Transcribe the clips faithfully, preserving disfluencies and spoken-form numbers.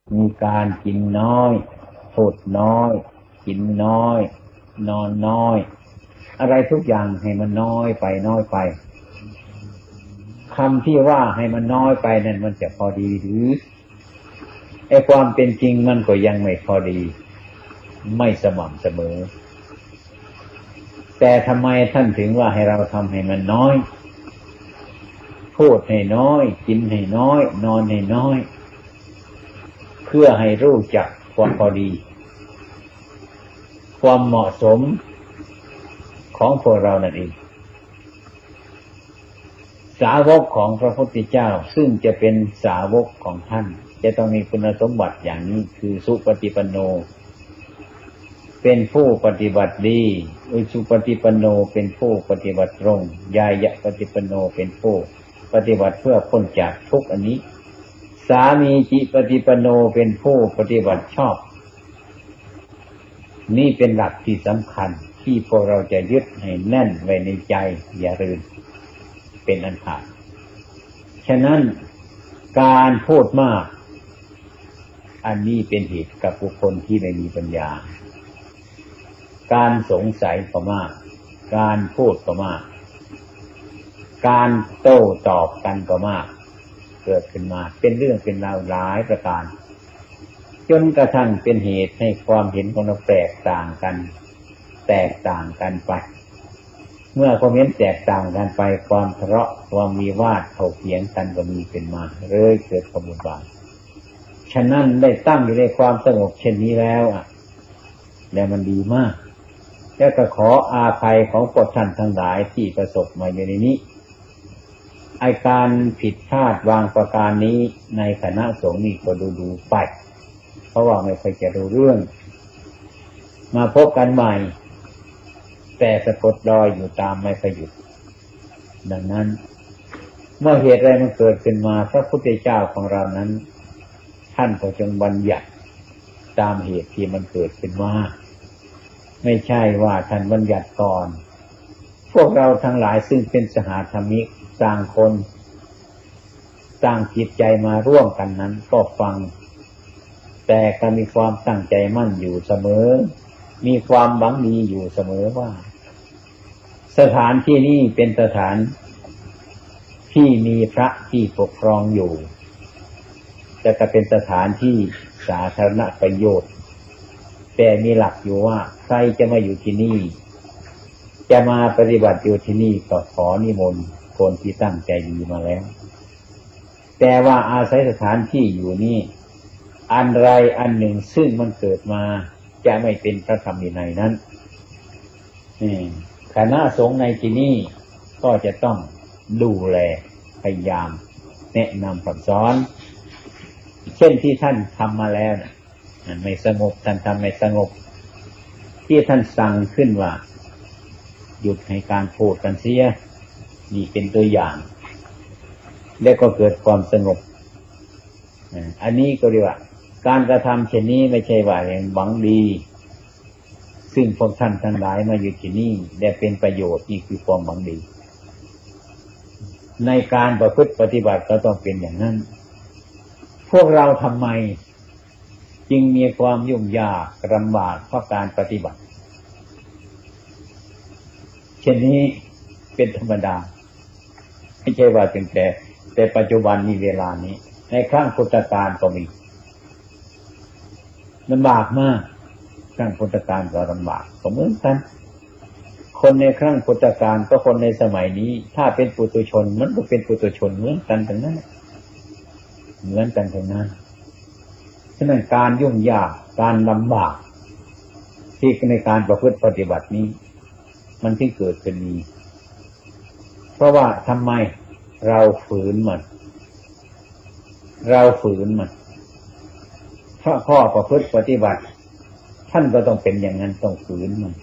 มีการกินน้อยพูดน้อยกินน้อยนอนน้อยอะไรทุกอย่างให้มันน้อยไปน้อยไปคำที่ว่าให้มันน้อยไปนั่นมันจะพอดีหรือไอ้ความเป็นจริงมันก็ยังไม่พอดีไม่สม่ำเสมอแต่ทำไมท่านถึงว่าให้เราทำให้มันน้อยพูดให้น้อยกินให้น้อยนอนให้น้อยเพื่อให้รู้จักความพอดีความเหมาะสมของพวกเรานั่นเองสาวกของพระพุทธเจ้าซึ่งจะเป็นสาวกของท่านจะต้องมีคุณสมบัติอย่างนี้คือสุปฏิปันโนเป็นผู้ปฏิบัติดีอุชุปฏิปันโนเป็นผู้ปฏิบัติตรงยายะปฏิปันโนเป็นผู้ปฏิบัติเพื่อพ้นจากทุกข์อันนี้สามีจิปฏิปันโนเป็นผู้ปฏิบัติชอบนี่เป็นหลักที่สำคัญที่พวกเราจะยึดให้แน่นไว้ในใจอย่าลืมเป็นอันขาดฉะนั้นการพูดมากอันนี้เป็นเหตุกับบุคคลที่ไม่มีปัญญาการสงสัยก็มากการพูดก็มากการโต้ตอบกันก็มากเกิดขึ้นมาเป็นเรื่องเป็นราวหลายประการจนกระทั่งเป็นเหตุให้ความเห็นของเราแตกต่างกันแตกต่างกันไปเมื่อความเห็นแตกต่างกันไปความทะเลาะความมีวาทถกเถียงกันก็มีเป็นมาเลยเกิดความวุ่นวายฉะนั้นได้ตั้งอยู่ในความสงบเช่นนี้แล้วอ่ะแล้วมันดีมากแล้วก็ขออาภัยของพวกท่านทั้งหลายที่ประสบมาอยู่ในนี้ไอ้การผิดพลาดวางประการนี้ในคณะสงฆ์นี่ก็ดูดูไปเพราะว่าไม่เคยจะรู้เรื่องมาพบกันใหม่แต่สะกดรอยอยู่ตามไม่เคยหยุดดังนั้นเมื่อเหตุอะไรมันเกิดขึ้นมาพระพุทธเจ้าของเรานั้นท่านก็จงบัญญัติตามเหตุที่มันเกิดขึ้นมาไม่ใช่ว่าท่านบัญญัติก่อนพวกเราทั้งหลายซึ่งเป็นสหธรรมิกต่างคนต่างจิตใจมาร่วมกันนั้นก็ฟังแต่ก็มีความตั้งใจมั่นอยู่เสมอมีความหวังดีอยู่เสมอว่าสถานที่นี้เป็นสถานที่มีพระที่ปกครองอยู่แต่ก็เป็นสถานที่สาธารณประโยชน์แต่มีหลักอยู่ว่าใครจะมาอยู่ที่นี่จะมาปฏิบัติอยู่ที่นี่ก็ขอนิมนต์คนที่ตั้งใจดีมาแล้วแต่ว่าอาศัยสถานที่อยู่นี่อันไรอันหนึ่งซึ่งมันเกิดมาจะไม่เป็นพระธรรมวินัยนั้นคณะสงฆ์ในที่นี้ก็จะต้องดูแลพยายามแนะนำคำสอนเช่นที่ท่านทำมาแล้วนะไม่สงบท่านทำไม่สงบที่ท่านสั่งขึ้นว่าหยุดให้การพูดกันเสียนี่เป็นตัวอย่างแล้วก็เกิดความสงบอันนี้ก็เรียกว่าการกระทำเช่นนี้ไม่ใช่ว่าอย่างหวังดีซึ่งพวกท่านทั้งหลายมาอยู่ที่นี่ได้เป็นประโยชน์นี่คือความหวังดีในการประพฤติปฏิบัติก็ต้องเป็นอย่างนั้นพวกเราทำไมจึงมีความยุ่งยากลำบากเพราะการปฏิบัติเช่นนี้เป็นธรรมดาไม่ใช่ว่าถึงแต่แต่ปัจจุบันมีเวลานี้ในครั้งพุทธกาลก็มีลำบากมากครั้งพุทธกาลก็ลำบากก็เหมือนกันคนในครั้งพุทธกาลก็คนในสมัยนี้ถ้าเป็นปุถุชนมันก็เป็นปุถุชนเหมือนกันทั้งนั้นเหมือนกันทั้งนั้นฉะนั้นการยุ่งยากการลำบากที่ในการประพฤติปฏิบัตินี้มันที่เกิดขึ้นนี้เพราะว่าทำไมเราฝืนมันเราฝืนมันเพราะข้อประพฤติปฏิบัติท่านก็ต้องเป็นอย่างนั้นต้องฝืนมัน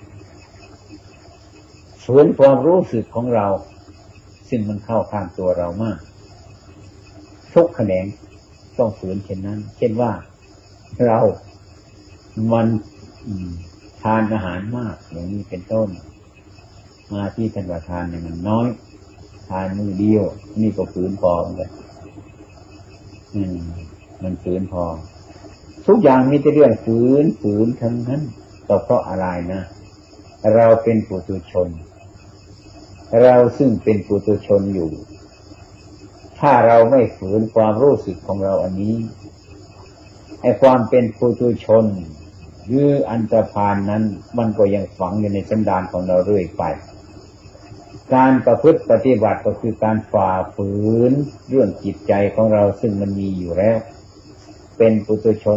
ฝืนความรู้สึกของเราซึ่งมันเข้าข้างตัวเรามากทุกแขนงต้องฝืนเช่นนั้นเช่นว่าเรามันทานอาหารมากอย่างนี้เป็นต้นมาที่ท่านว่าทานเนี่ยมันน้อยทานมื้อเดียวนี่ก็ฝืนพอเหมือนกันอืมมันฝืนพอทุกอย่างมีแต่เรื่องฝืนฝืนทั้งนั้นก็เพราะอะไรนะเราเป็นปุถุชนเราซึ่งเป็นปุถุชนอยู่ถ้าเราไม่ฝืนความรู้สึกของเราอันนี้ไอ้ความเป็นปุถุชนหรืออันตรพานนั้นมันก็ยังฝังอยู่ในสันดานของเราเรื่อยไปการประพฤติปฏิบัติก็คือการฝ่าฝืนเรื่องจิตใจของเราซึ่งมันมีอยู่แล้วเป็นปุถุชน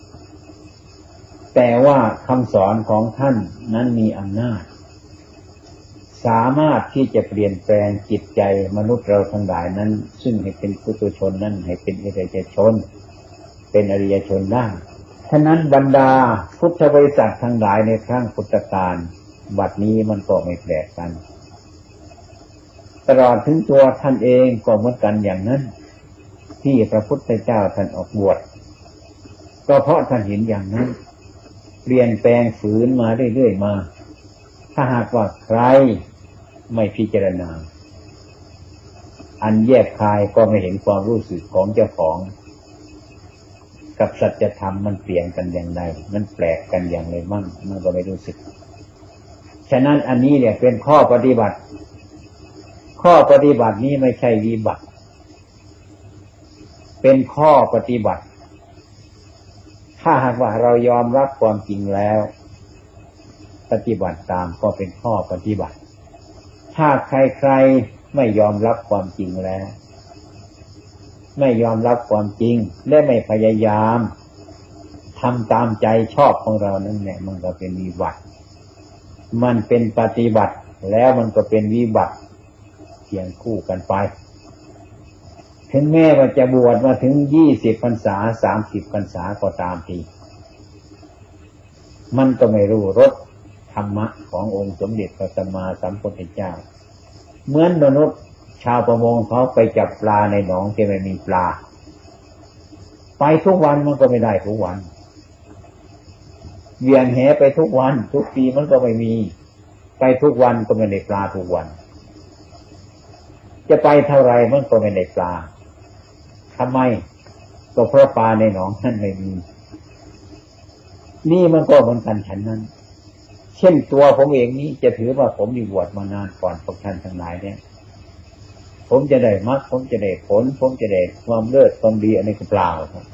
แต่ว่าคำสอนของท่านนั้นมีอำนาจสามารถที่จะเปลี่ยนแปลงจิตใจมนุษย์เราทั้งหลายนั้นซึ่งให้เป็นปุถุชนนั้นให้เป็นอริยชนเป็นอริยชนได้ฉะนั้นบรรดาพุทธบริษัททั้งหลายในครั้งพุทธกาลบัดนี้มันก็ไม่แปลกกันตลอดถึงตัวท่านเองก็เหมือนกันอย่างนั้นที่พระพุทธเจ้าท่านออกบวชก็เพราะท่านเห็นอย่างนั้นเปลี่ยนแปลงฝืนมาเรื่อยๆมาถ้าหากว่าใครไม่พิจารณาอันแยกคายก็ไม่เห็นความรู้สึกของเจ้าของกับสัจธรรมมันเปลี่ยนกันอย่างไรมันแปลกกันอย่างไรมั่งมันก็ไม่รู้สึกฉะนั้นอันนี้เนี่ยเป็นข้อปฏิบัติข้อปฏิบัตินี้ไม่ใช่วิบัติเป็นข้อปฏิบัติถ้าหากว่าเรายอมรับความจริงแล้วปฏิบัติตามก็เป็นข้อปฏิบัติถ้าใครๆไม่ยอมรับความจริงแล้วไม่ยอมรับความจริงและไม่พยายามทำตามใจชอบของเรานั่นแหละมันก็เป็นวิบัติมันเป็นปฏิบัติแล้วมันก็เป็นวิบัติเคียงคู่กันไปถึงแม้ว่าจะบวชมาถึงยี่สิบพรรษาสามสิบพรรษาก็ตามทีมันก็ไม่รู้รสธรรมะขององค์สมเด็จพระสัมมาสัมพุทธเจ้าเหมือนมนุษย์ชาวประมงเขาไปจับปลาในหนองที่ไม่มีปลาไปทุกวันมันก็ไม่ได้ทุกวันเวียนแหไปทุกวันทุกปีมันก็ไม่มีไปทุกวันก็ไม่ได้ปลาทุกวันจะไปเท่าไรมันก็ไม่ได้ปลาทำไมก็เพราะปลาในหนองนั่นไม่มีนี่มันก็เหมือนกันฉันนั้นเช่นตัวผมเองนี้จะถือว่าผมมีบวชมานานก่อนพวกท่านทั้งหลายเนี่ยผมจะได้มรรคผมจะได้ผลผมจะได้ความเลิศความดีอะไรก็เปล่าครับ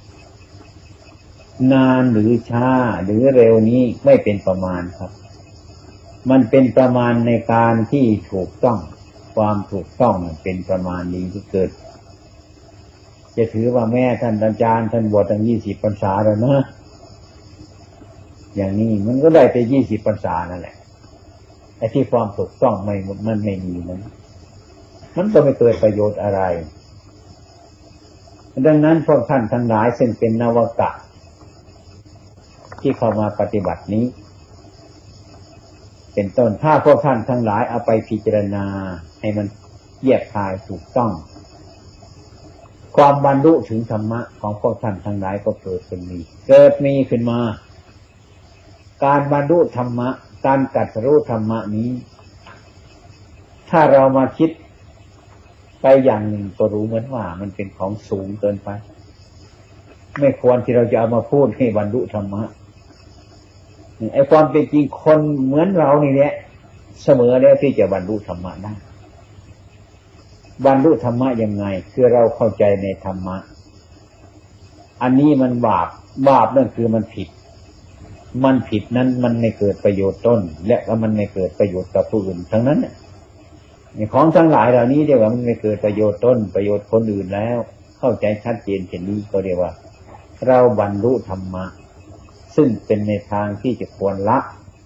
นานหรือช้าหรือเร็วนี้ไม่เป็นประมาณครับมันเป็นประมาณในการที่ถูกต้องความถูกต้องเป็นประมาณนี้ที่เกิดจะถือว่าแม่ท่านอาจารย์ท่านบวชตั้งยี่สิบพรรษาแล้วนะอย่างนี้มันก็ได้ไปยี่สิบพรรษานั่นแหละไอ้ที่ความถูกต้องไม่มันไม่มีนั้นมันก็ไม่เกิดประโยชน์อะไรดังนั้นพวกท่านทั้งหลายซึ่งเป็นนวกะที่เข้ามาปฏิบัตินี้เป็นต้นถ้าพวกท่านทั้งหลายเอาไปพิจารณาให้มันแยกคายถูกต้องความบรรลุถึงธรรมะของพวกท่านทั้งหลายก็เกิดขึ้นมีเกิดมีขึ้นมาการบรรลุธรรมะการตรัสรู้ธรรมะนี้ถ้าเรามาคิดไปอย่างหนึ่งก็รู้เหมือนว่ามันเป็นของสูงเกินไปไม่ควรที่เราจะเอามาพูดให้บรรลุธรรมะไอ้ความเป็นจริงคนเหมือนเรานี่แหละเสมอแล้วที่จะบรรลุธรรมะได้บรรลุธรรมะยังไงคือเราเข้าใจในธรรมะอันนี้มันบาปบาปนั่นคือมันผิดมันผิดนั้นมันไม่เกิดประโยชน์ต้นและก็มันไม่เกิดประโยชน์กับผู้อื่นทั้งนั้นของทั้งหลายเหล่านี้เรียกว่ามันไม่เกิดประโยชน์ต้นประโยชน์คนอื่นแล้วเข้าใจชัดเจนเช่นนี้ก็เรียกว่าเราบรรลุธรรมะซึ่งเป็นในทางที่จะควรละ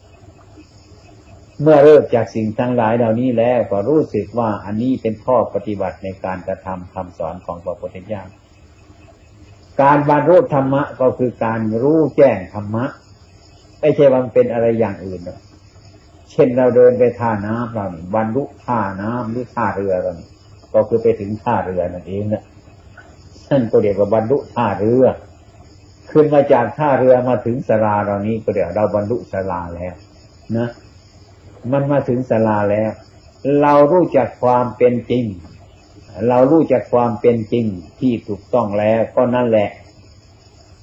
เมื่อเลิกจากสิ่งทั้งหลายเหล่านี้แล้วก็รู้สึกว่าอันนี้เป็นข้อปฏิบัติในการกระทำคำสอนของพระพุทธเจ้าการบรรลุธรรมะก็คือการรู้แจ้งธรรมะไม่ใช่ว่ามันเป็นอะไรอย่างอื่นนะเช่นเราเดินไปท่าน้ำเราบรรลุท่าน้ำหรือท่าเรือเราก็คือไปถึงท่าเรือนั่นเองนะนั่นก็เรียกว่าบรรลุท่าเรือขึ้นมาจากท่าเรือมาถึงศาลาเรานี้ก็เรียกเราบรรลุศาลาแล้วนะมันมาถึงศาลาแล้วเรารู้จักความเป็นจริงเรารู้จักความเป็นจริงที่ถูกต้องแล้วก็นั่นแหละ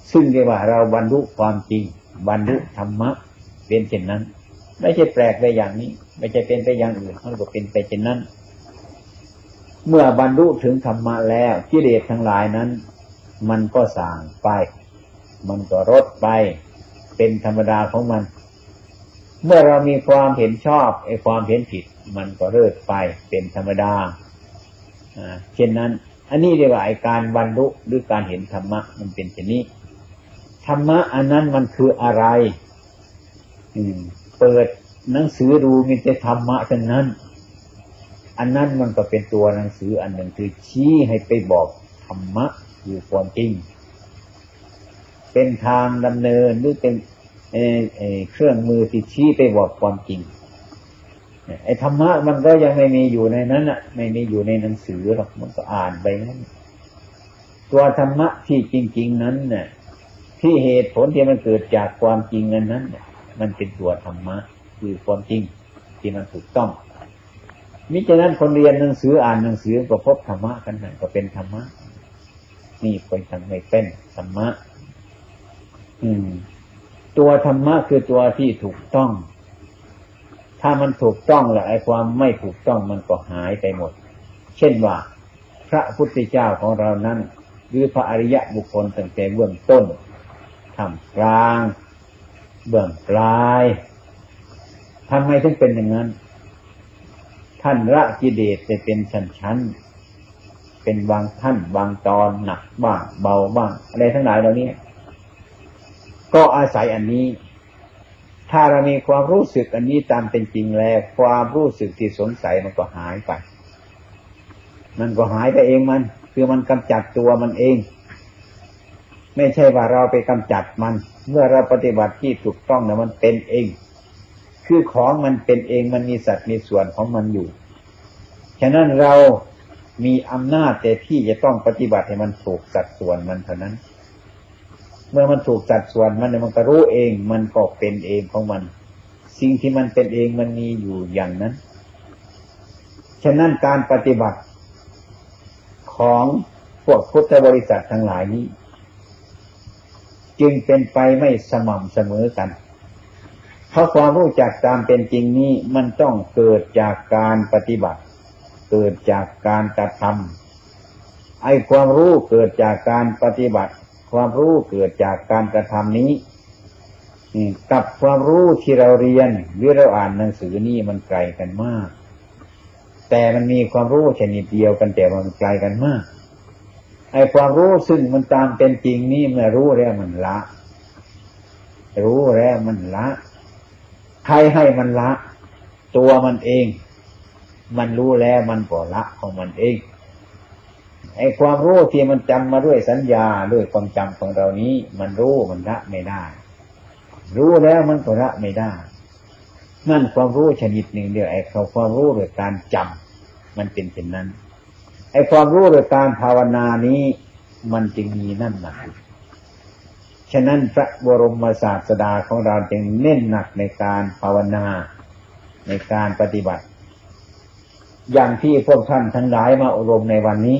ซึ่งเรียกว่าเราบรรลุความจริงบรรลุธรรมะเป็นเช่นนั้นไม่ใช่แปลกไปอย่างนี้ไม่ใช่เป็นไปอย่างอื่นมันก็เป็นไปเช่นนั้นเมื่อบรรลุถึงธรรมะแล้วกิเลสทั้งหลายนั้นมันก็ส่างไปมันก็ลดไปเป็นธรรมดาของมันเมื่อเรามีความเห็นชอบไอ้ความเห็นผิดมันก็เลิกไปเป็นธรรมดาอ่าเช่นนั้นอันนี้เรียกว่าไอ้การบรรลุหรือการเห็นธรรมะมันเป็นเช่นนี้ธรรมะอันนั้นมันคืออะไรอืมเปิดหนังสือดูมีแต่ธรรมะทั้งนั้นอันนั้นมันก็เป็นตัวหนังสืออันหนึ่งคือชี้ให้ไปบอกธรรมะคือความจริงเป็นทางดำเนินหรือเป็นเอ่อเอ่อเครื่องมือที่ชี้ไปบอกความจริงไอ้ธรรมะมันก็ยังไม่มีอยู่ในนั้นน่ะไม่มีอยู่ในหนังสือหรอกมันก็อ่านไปนั้นตัวธรรมะที่จริงๆนั้นน่ะที่เหตุผลที่มันเกิดจากความจริงนั้นนั้นมันเป็นตัวธรรมะคือความจริงที่มันถูกต้องมิฉะนั้นคนเรียนหนังสืออ่านหนังสือก็พบธรรมะกันนั่นก็เป็นธรรมะนี่คนทำไม่เป็นธรรมะอืมตัวธรรมะคือตัวที่ถูกต้องถ้ามันถูกต้องแล้วไอ้ความไม่ถูกต้องมันก็หายไปหมดเช่นว่าพระพุทธเจ้าของเรานั้นหรือพระอริยะบุคคลตั้งแต่เบื้องต้นท่ามกลางเบื้องปลายทำไมถึงเป็นอย่างนั้นท่านละกิเลสไปเป็นชั้นๆเป็นบางท่านบางตอนหนักบ้างเบาบ้างอะไรทั้งหลายเหล่านี้ก็อาศัยอันนี้ถ้าเรามีความรู้สึกอันนี้ตามเป็นจริงแล้วความรู้สึกที่สงสัยมันก็หายไปมันก็หายไปเองมันคือมันกำจัดตัวมันเองไม่ใช่ว่าเราไปกำจัดมันเมื่อเราปฏิบัติที่ถูกต้องนะมันเป็นเองคือของมันเป็นเองมันมีสัดมีส่วนของมันอยู่ฉะนั้นเรามีอำนาจแต่ที่จะต้องปฏิบัติให้มันถูกสัดส่วนมันเท่านั้นเมื่อมันถูกสัดส่วนมันมันก็รู้เองมันก็เป็นเองของมันสิ่งที่มันเป็นเองมันมีอยู่อย่างนั้นฉะนั้นการปฏิบัติของพวกพุทธบริษัททั้งหลายนี้จึงเป็นไปไม่สม่ำเสมอกันเพราะความรู้จักตามเป็นจริงนี้มันต้องเกิดจากการปฏิบัติเกิดจากการกระทำไอ้ความรู้เกิดจากการปฏิบัติความรู้เกิดจากการกระทำนี้กับความรู้ที่เราเรียนหรือเราอ่านหนังสือนี่มันไกลกันมากแต่มันมีความรู้ชนิดเดียวกันแต่มันไกลกันมากไอ้ความรู้ซึ่งมันตามเป็นจริงนี่เมื่อรู้แล้วมันละรู้แล้วมันละใครให้มันละตัวมันเองมันรู้แล้วมันก็ละของมันเองไอ้ความรู้ที่มันจำมาด้วยสัญญาด้วยความจำของเรานี้มันรู้มันละไม่ได้รู้แล้วมันก็ละไม่ได้นั่นความรู้ชนิดหนึ่งเดียวไอ้ความรู้โดยการจำมันเป็นเช่นนั้นไอ้ความรู้โดยการภาวนานี้มันจึงมีนั่นหนักฉะนั้นพระบรมศาสดาของเราจึงเน้นหนักในการภาวนาในการปฏิบัติอย่างที่พวกท่านทั้งหลายมาอบรมในวันนี้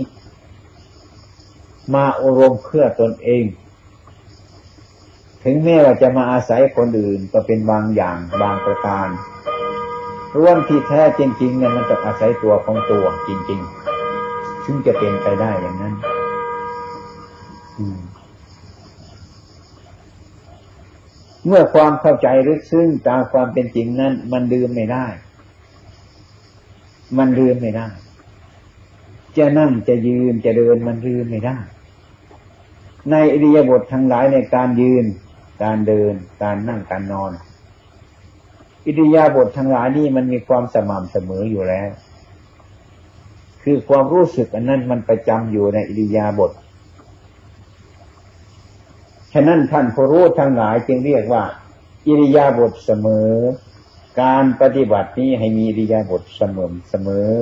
มาอบรมเพื่อตนเองถึงแม้ว่าจะมาอาศัยคนอื่นก็เป็นบางอย่างบางประการร่วมที่แท้จริงๆเนี่ยมันจะอาศัยตัวของตัวจริงๆซึ่งจะเป็นไปได้อย่างนั้นเมื่อความเข้าใจลึกซึ้งตามความเป็นจริงนั้นมันลืมไม่ได้มันลืมไม่ได้จะนั่งจะยืนจะเดินมันลืมไม่ได้ในอิริยาบถทั้งหลายในการยืนการเดินการนั่งการนอนอิริยาบถทั้งหลายนี่มันมีความสม่ำเสมออยู่แล้วคือความรู้สึกอันนั้นมันประจำอยู่ในอิริยาบถฉะนั้นท่านผู้รู้ทั้งหลายจึงเรียกว่าอิริยาบถเสมอการปฏิบัตินี้ให้มีอิริยาบถเสมอเสมอ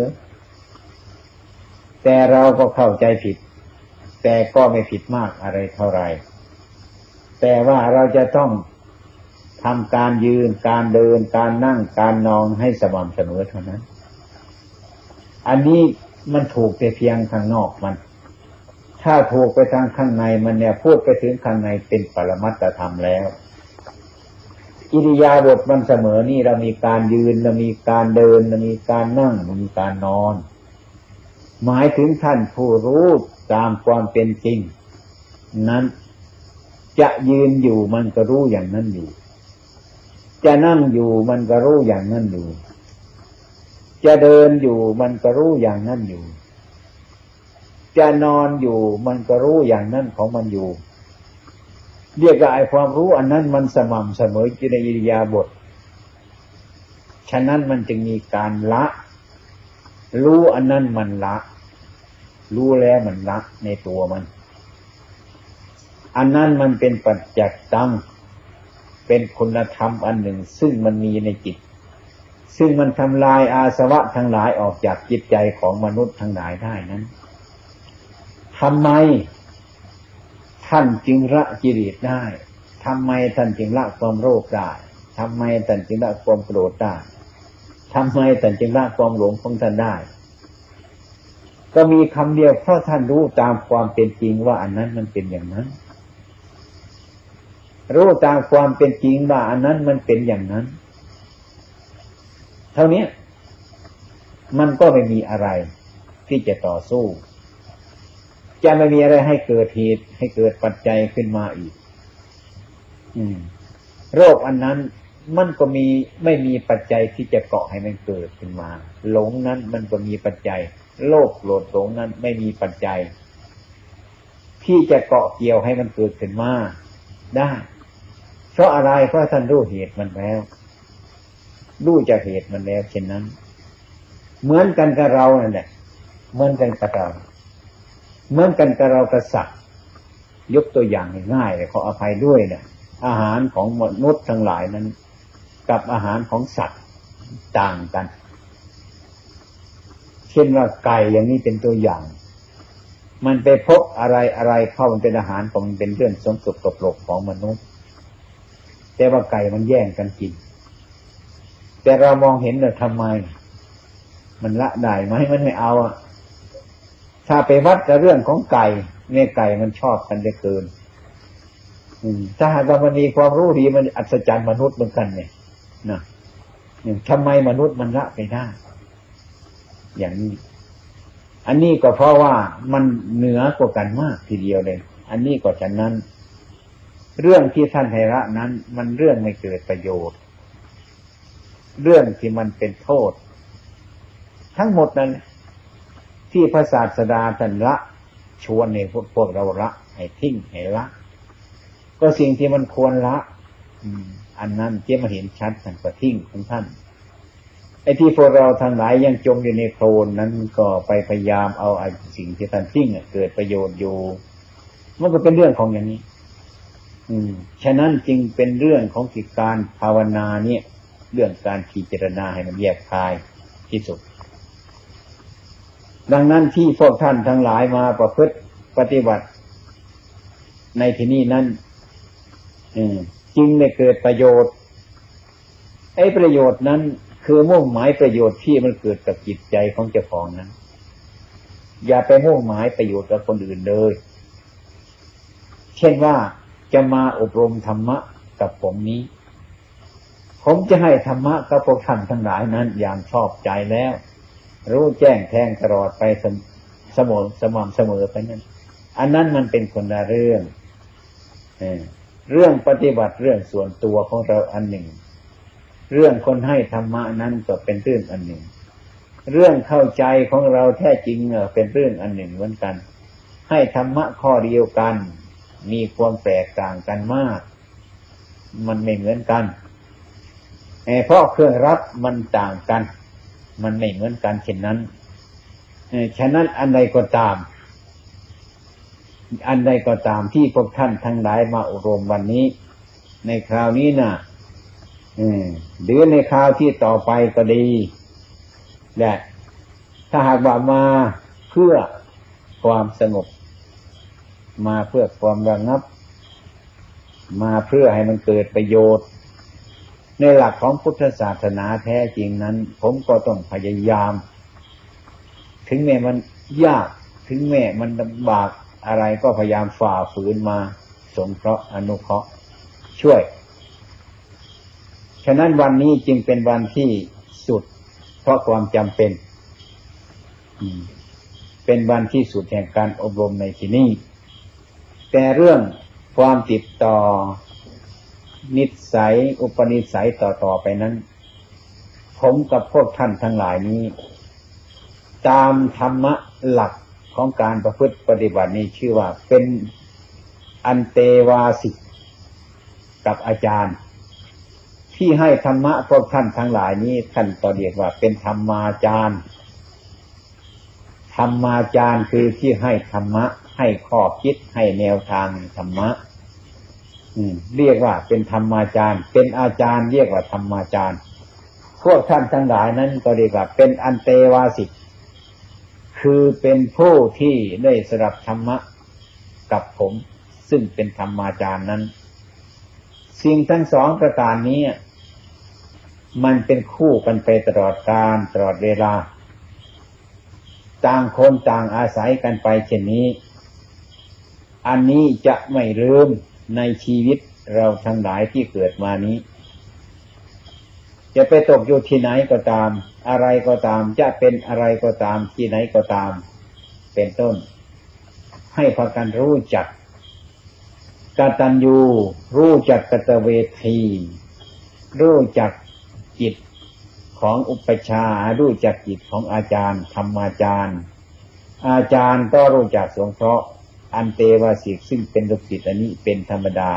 แต่เราก็เข้าใจผิดแต่ก็ไม่ผิดมากอะไรเท่าไหร่แต่ว่าเราจะต้องทำการยืนการเดินการนั่งการนอนให้สม่ำเสมอเท่านั้นอันนี้มันถูกแต่เพียงข้างนอกมันถ้าถูกไปทางข้างในมันเนี่ยพูดไปถึงข้างในเป็นปรมัตถธรรมแล้วอิริยาบถมันเสมอนี่เรามีการยืนเรามีการเดินเรามีการนั่งเรามีการนอนหมายถึงท่านผู้รู้ตามความเป็นจริงนั้นจะยืนอยู่มันก็รู้อย่างนั้นอยู่จะนั่งอยู่มันก็รู้อย่างนั้นอยู่จะเดินอยู่มันก็รู้อย่างนั้นอยู่จะนอนอยู่มันก็รู้อย่างนั้นของมันอยู่เรียกว่าไอ้ความรู้อันนั้นมันสม่ำเสมออยู่ในอิริยาบถฉะนั้นมันจึงมีการละรู้อันนั้นมันละรู้แล้วมันละในตัวมันอันนั้นมันเป็นปัจจักตังเป็นคุณธรรมอันหนึ่งซึ่งมันมีในจิตซึ่งมันทำลายอาสวะทั้งหลายออกจากจิตใจของมนุษย์ทั้งหลายได้นั้นทำไมท่านจึงละกิเลสได้ทำไมท่านจึงละความโลภได้ทำไมท่านจึงละความโกรธได้ทำไมท่านจึงละความหลงของท่านได้ก็มีคำเดียวเพราะท่านรู้ตามความเป็นจริงว่าอันนั้นมันเป็นอย่างนั้นรู้ตามความเป็นจริงว่าอันนั้นมันเป็นอย่างนั้นเท่านี้มันก็ไม่มีอะไรที่จะต่อสู้จะไม่มีอะไรให้เกิดเหตุให้เกิดปัจจัยขึ้นมาอีกอืมโรคอันนั้นมันก็มีไม่มีปัจจัยที่จะเกาะให้มันเกิดขึ้นมาหลงนั้นมันก็มีปัจจัยโลภโกรธหลงนั้นไม่มีปัจจัยที่จะเกาะเกี่ยวให้มันเกิดขึ้นมาได้เพราะอะไรเพราะท่านรู้เหตุมันแล้วรู้จากเหตุมันแล้วเช่นนั้นเหมือนกันกับเรานั่นแหละเหมือนกันกับเราเหมือนกันกับเรากับสัตว์ยกตัวอย่างง่ายๆเลยขออภัยด้วยนะอาหารของมนุษย์ทั้งหลายนั้นกับอาหารของสัตว์ต่างกันเช่นว่าไก่อย่างนี้เป็นตัวอย่างมันไปพบอะไรอะไรเข้ามันเป็นอาหารของมันเป็นเรื่องสมสุขตกหลกของมนุษย์แต่ว่าไก่มันแย่งกันกินแต่เรามองเห็นเลยทำไมมันละได้ไหมมันไม่เอาอ่ะถ้าไปวัดกับเรื่องของไก่เนี่ยไก่มันชอบกันเหลือเกินถ้าหากว่ามันมีความรู้ดีมันอัศจรรย์มนุษย์เหมือนกันเนี่ยนะทำไมมนุษย์มันละไปได้อย่างนี้อันนี้ก็เพราะว่ามันเหนือกว่ากันมากทีเดียวเลยอันนี้ก็ฉะนั้นเรื่องที่ท่านให้ละนั้นมันเรื่องไม่เกิดประโยชน์เรื่องที่มันเป็นโทษทั้งหมดนั้นที่พระศาสดาท่านละชวนในพวกพวกเราละให้ทิ้งให้ละก็สิ่งที่มันควรละอันนั้นเจ้ามาเห็นชัดท่านก็ทิ้งของท่านไอ้ที่พวกเราทั้งหลายยังจมอยู่ในโคลนนั้นก็ไปพยายามเอาไอ้สิ่งที่ท่านทิ้งเกิดประโยชน์อยู่มันก็เป็นเรื่องของอย่างนี้อืมฉะนั้นจึงเป็นเรื่องของกิจการภาวนาเนี่ยเรื่องการพิจารณาให้มันแยกคายที่สุดดังนั้นที่พวกท่านทั้งหลายมาประพฤติปฏิบัติในที่นี้นั้นจึงได้เกิดประโยชน์ไอ้ประโยชน์นั้นคือมุ่งหมายประโยชน์ที่มันเกิดกับจิตใจของเจ้าของนั้นอย่าไปมุ่งหมายประโยชน์กับคนอื่นเลยเช่นว่าจะมาอบรมธรรมะกับผมนี้ผมจะให้ธรรมะกับพวกท่านทั้งหลายนั้นอย่างชอบใจแล้วรู้แจ้งแทงตลอดไปเสมอสม่ำเสมอไปนั้นอันนั้นมันเป็นคนละเรื่องเออเรื่องปฏิบัติเรื่องส่วนตัวของเราอันหนึ่งเรื่องคนให้ธรรมะนั้นก็เป็นเรื่องอันหนึ่งเรื่องเข้าใจของเราแท้จริงเป็นเรื่องอันหนึ่งเหมือนกันให้ธรรมะข้อเดียวกันมีความแตกต่างกันมากมันไม่เหมือนกันเพราะเครื่องรับมันต่างกันมันไม่เหมือนกันเช่นนั้นฉะนั้นอันใดก็ตามอันใดก็ตามที่พวกท่านทั้งหลายมาอบรมวันนี้ในคราวนี้น่ะหรือในคราวที่ต่อไปก็ดีและถ้าหากว่ามาเพื่อความสงบมาเพื่อความระงับมาเพื่อให้มันเกิดประโยชน์ในหลักของพุทธศาสนาแท้จริงนั้นผมก็ต้องพยายามถึงแม้มันยากถึงแม้มันลำบากอะไรก็พยายามฝ่าฝืนมาสงเคราะห์อนุเคราะห์ช่วยฉะนั้นวันนี้จึงเป็นวันที่สุดเพราะความจำเป็นเป็นวันที่สุดแห่งการอบรมในที่นี้แต่เรื่องความติดต่อนิสัยอุปนิสัยต่อๆไปนั้นผมกับพวกท่านทั้งหลายนี้ตามธรรมะหลักของการประพฤติปฏิบัตินี้ชื่อว่าเป็นอันเตวาสิกกับอาจารย์ที่ให้ธรรมะพวกท่านทั้งหลายนี้ท่านก็เรียกว่าเป็นธรรมาจารย์ธรรมาจารย์คือที่ให้ธรรมะให้ข้อคิดให้แนวทางธรรมะเรียกว่าเป็นธรรมาจารย์เป็นอาจารย์เรียกว่าธรรมาจารย์พวกท่านทั้งหลายนั้นก็เรียกว่าเป็นอันเตวาสิกคือเป็นผู้ที่ได้สดับธรรมะกับผมซึ่งเป็นธรรมาจารย์นั้นสิ่งทั้งสองประการนี้มันเป็นคู่กันไปตลอดกาลตลอดเวลาต่างคนต่างอาศัยกันไปเช่นนี้อันนี้จะไม่ลืมในชีวิตเราทั้งหลายที่เกิดมานี้จะไปตกอยู่ที่ไหนก็ตามอะไรก็ตามจะเป็นอะไรก็ตามที่ไหนก็ตามเป็นต้นให้พากันรู้จักกตัญญูรู้จักกตเวทีรู้จักจิตของอุปชารู้จักจิตของอาจารย์ธรรมาจารย์อาจารย์ก็รู้จักสงเคราะห์อันเตวาสิกซึ่งเป็นลูกศิษย์อันนี้เป็นธรรมดา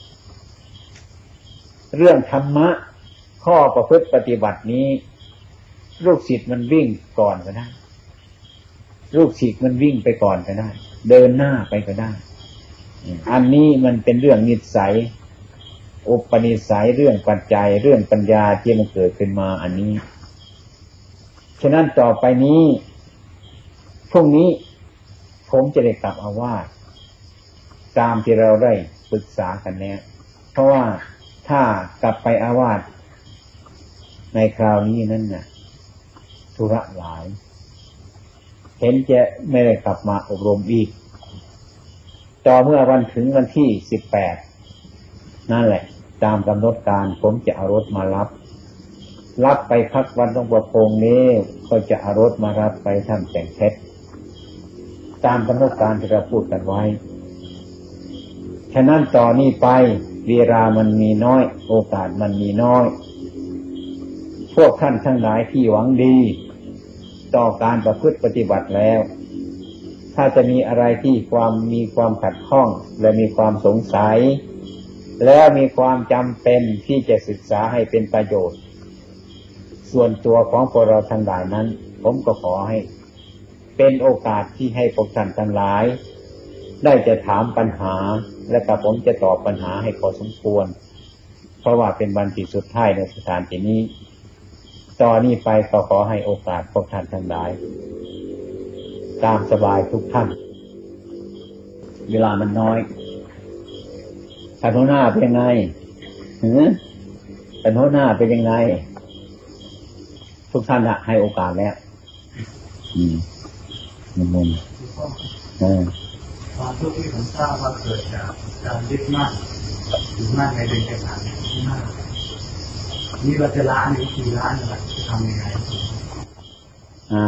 เรื่องธรรมะข้อประพฤติปฏิบัตินี้ลูกศิษย์มันวิ่งก่อนก็ได้ลูกศิษย์มันวิ่งไปก่อนก็ได้เดินหน้าไปก็ได้อันนี้มันเป็นเรื่องนิสัยอุปนิสัยเรื่องปัจจัยเรื่องปัญญาที่มันเกิดขึ้นมาอันนี้ฉะนั้นต่อไปนี้พรุ่งนี้ผมจะได้กลับอาวาสตามที่เราได้ปรึกษากันแล้วเพราะว่าถ้ากลับไปอาวาสในคราวนี้นั่นน่ะธุระหลายเห็นจะไม่ได้กลับมาอบรมอีกต่อเมื่อวันถึงวันที่สิบแปดนั่นแหละตามกำหนดการผมจะเอารถมารับรับไปพักวันหลวงปู่พงนี้ก็จะเอารถมารับไปทำแต่งเพชรตามกำหนดการที่เราพูดกันไว้ฉะนั้นต่อนนี้ไปเวลามันมีน้อยโอกาสมันมีน้อยพวกท่านทั้งหลายที่หวังดีต่อการประพฤติปฏิบัติแล้วถ้าจะมีอะไรที่ความมีความขัดข้องและมีความสงสัยแล้วมีความจำเป็นที่จะศึกษาให้เป็นประโยชน์ส่วนตัวของพวกเราทั้งหลายนั้นผมก็ขอให้เป็นโอกาสที่ให้พวกท่านทั้งหลายได้จะถามปัญหาและกับผมจะตอบปัญหาให้พอสมควรเพราะว่าเป็นวันที่สุดท้ายในสถานที่นี้ต่อนนี้ไปก็ขอให้โอกาสพวกท่านทั้งหลายตามสบายทุกท่านเวลามันน้อยท่านหัวหน้าเป็นยังไงหือท่านหัวหน้าเป็นยังไงทุกท่านอะให้โอกาสแล้วอืมมุมๆเออความทุกข์ที่ผมทราบว่าเกิดจากการยึดมั่นยึดมั่นในเบญจขันธ์ที่มากนี่เราจะล้างวิธีล้างอะไรจะทำยังไงอ่า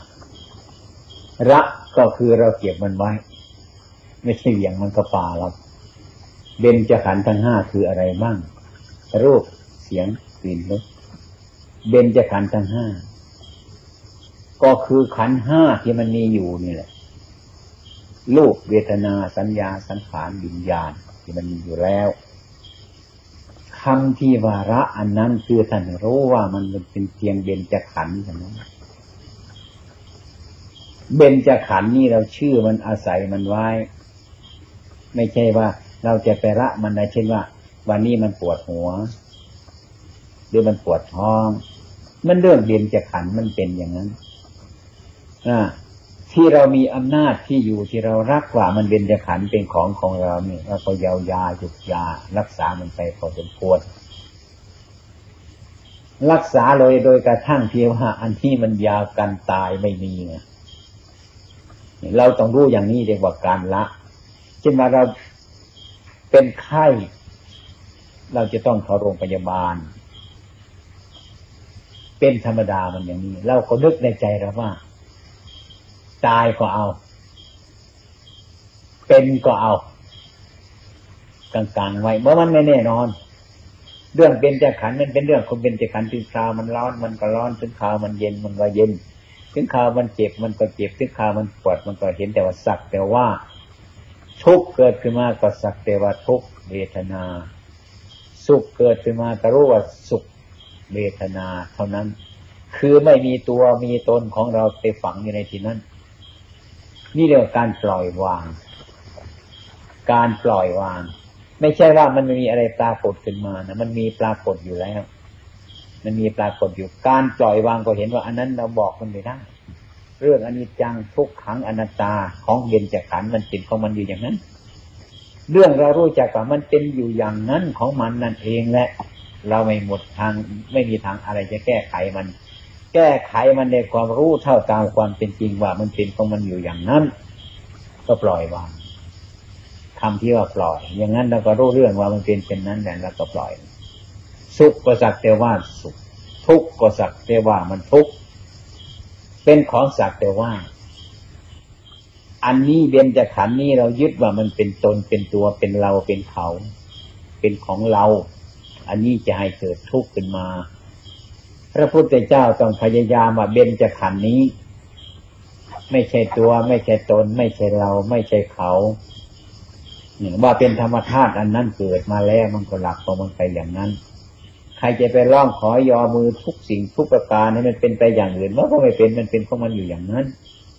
รักก็คือเราเก็บมันไว้ไม่ใช่เหวี่ยงมันกระป่าเราเบญจขันธ์ทั้งห้าคืออะไรบ้างรูปเสียงกลิ่นรสเบญจขันธ์ทั้งห้าก็คือขันธ์ห้าที่มันมีอยู่นี่แหละรูปเวทนาสัญญาสังขารวิญญาณที่มันมีอยู่แล้วคำที่วาระอันนั้นคือท่านรู้ว่ามันเป็นเพียงเบญจขันธ์เท่านั้นเบญจขันธ์นี่เราชื่อมันอาศัยมันไว้ไม่ใช่ว่าเราจะไปละมันได้เช่นว่าวันนี้มันปวดหัวหรือมันปวดท้องมันเรื่องเบญจขันธ์มันเป็นอย่างนั้นอ่าที่เรามีอำนาจที่อยู่ที่เรารักว่ามันเบญจขันธ์เป็นของของเราเนี่ยเราก็เยียวยาหยุดยารักษามันไปพอสมควรรักษาเลยโดยกระทั่งเพียงว่าอันที่มันยาวกันตายไม่มีไงเราต้องรู้อย่างนี้เรียกว่าการละเช่นว่าเราเป็นไข้เราจะต้องเข้าโรงพยาบาลเป็นธรรมดามันอย่างนี้เราก็นึกในใจเราว่าตายก็เอาเป็นก็เอากลางๆไว้เพราะมันไม่แน่นอนเรื่องเป็นจะขันมันเป็นเรื่องคนเป็นจะขันถึงคราวมันร้อนมันก็ร้อนถึงคราวมันเย็นมันก็เย็นถึงคราวมันเจ็บมันก็เจ็บถึงคราวมันปวดมันก็เห็นแต่ว่าสักแต่ว่าทุกข์เกิดขึ้นมาก็สักแต่ว่าทุกข์เวทนาสุขเกิดขึ้นมาก็รู้ว่าสุขเวทนาเท่านั้นคือไม่มีตัวมีตนของเราไปฝังอยู่ในที่นั้นนี่เรียกว่าการปล่อยวางการปล่อยวางไม่ใช่ว่ามันไม่มีอะไรปรากฏขึ้นมานะมันมีปรากฏอยู่แล้วมันมีปรากฏอยู่การปล่อยวางก็เห็นว่าอันนั้นเราบอกมันไม่ได้เรื่องอนิจจังทุกขังอนัตตาของเย็นจากขันมันเป็นของมันอยู่อย่างนั้นเรื่องเรารู้จักว่ามันเป็นอยู่อย่างนั้นของมันนั่นเองแหละเราไม่หมดทางไม่มีทางอะไรจะแก้ไขมันแก้ไขมันในความรู้เท่าตามความเป็นจริงว่ามันเป็นของมันอยู่อย่างนั้นก็ปล่อยวางคำที่ว่าปล่อยอย่างนั้นเราก็รู้เรื่องว่ามันเป็นเช่นนั้นแหละเราก็ปล่อยสุขก็สักแต่ว่าสุขทุกข์ก็สักแต่ว่ามันทุกข์เป็นของสักแต่ว่าอันนี้เบญจขันธ์นี้เรายึดว่ามันเป็นตนเป็นตัวเป็นเราเป็นเขาเป็นของเราอันนี้จะให้เกิดทุกข์ขึ้นมาพระพุทธเจ้าต้องพยายามว่าเบญจขันธ์นี้ไม่ใช่ตัวไม่ใช่ตนไม่ใช่เราไม่ใช่เขาว่าเป็นธรรมธาตุอันนั้นเกิดมาแล้วมันก็หลักของมันไปอย่างนั้นใครจะไปร้องขอยอมือทุกสิ่งทุกประการให้มันเป็นไปอย่างอื่นมันก็ไม่เป็นมันเป็นของมันอยู่อย่างนั้น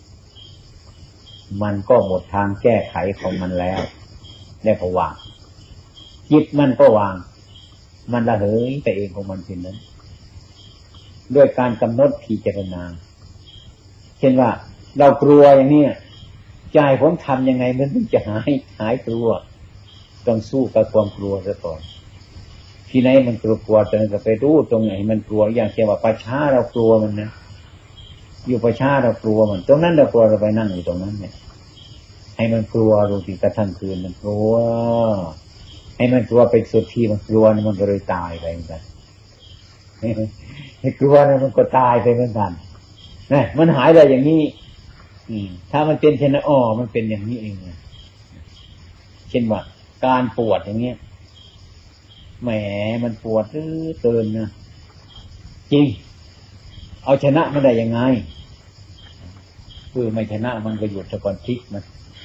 มันก็หมดทางแก้ไขของมันแล้วแล้วก็วางจิตมันก็วางมันละเหยไปเองของมันเช่นนั้นด้วยการกำหนดพิจารณาเช่นว่าเรากลัวอย่างนี้ใจผมทำยังไงมันถึงจะหายหายกลัวต้องสู้กับความกลัวซะก่อนที่ไหนมันกลัวกลัวจนจะไปรู้ตรงไหนมันกลัวอย่างเช่นว่าประชาเรากลัวมันนะอยู่ประชาเรากลัวมันตรงนั้นเรากลัวเราไปนั่งอยู่ตรงนั้นเนี่ยให้มันกลัวรู้ที่กระทั่งคืนมันกลัวให้มันกลัวไปสุดที่มันกลัวมันก็เลยตายไปเหมือนกันให้กลัวนะมันก็ตายไปเหมือนกันนะมันหายได้อย่างนี้ถ้ามันเป็นเช่นนั้นอ๋อมันเป็นอย่างนี้เองเช่นว่าการปวดอย่างเงี้ยแหมมันปวดตื้อเตือนนะจริงเอาชนะมันได้ยังไงคือไม่ชนะมันก็หยุดซะก่อนทิกมัน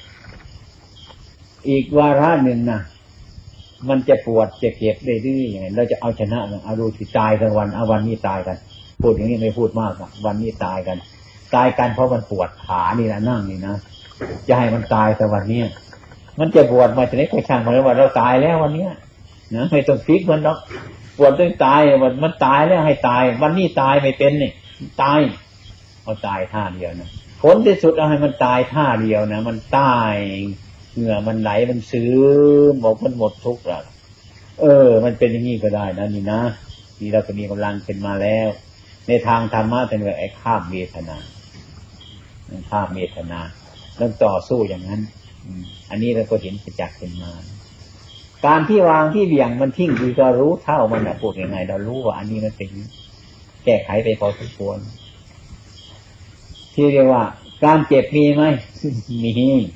อีกวาระหนึ่งนะมันจะปวดจะเจ็บได้ดื้อยังไงเราจะเอาชนะมันเอาดูที่ตายกันวันเอาวันนี้ตายกันพูดอย่างนี้ไม่พูดมากนะวันนี้ตายกันตายกันเพราะมันปวดขานี่นะนั่งนี่นะจะให้มันตายแต่วันนี้มันจะปวดมาจะได้ไปช่างมันเลยว่าเราตายแล้ววันนี้นะไม่ต้องฟิกมันหรอกปวดต้องตายมันมันตายแล้วให้ตายวันนี้ตายไม่เป็นนี่ตายเอาตายท่าเดียวนะผลที่สุดเอาให้มันตายท่าเดียวนะมันตายเหงื่อมันไหลมันซื้อบอกมันหมดทุกข์แล้วเออมันเป็นอย่างนี้ก็ได้นะนี่นะนี่เราก็มีกำลังเป็นมาแล้วในทางธรรมะเป็นแบบไอ้ข้ามเวทนาข้ามเวทนาต้องต่อสู้อย่างนั้นอันนี้เราก็เห็นประจักษ์เป็นมาการที่วางที่เบี่ยงมันทิ้งคือก็รู้เท่ามันนะพูดยังไงเรารู้ว่าอันนี้มันเป็นแก้ไขไปพอสมควรที่เรียกว่าการเจ็บมีไหมมี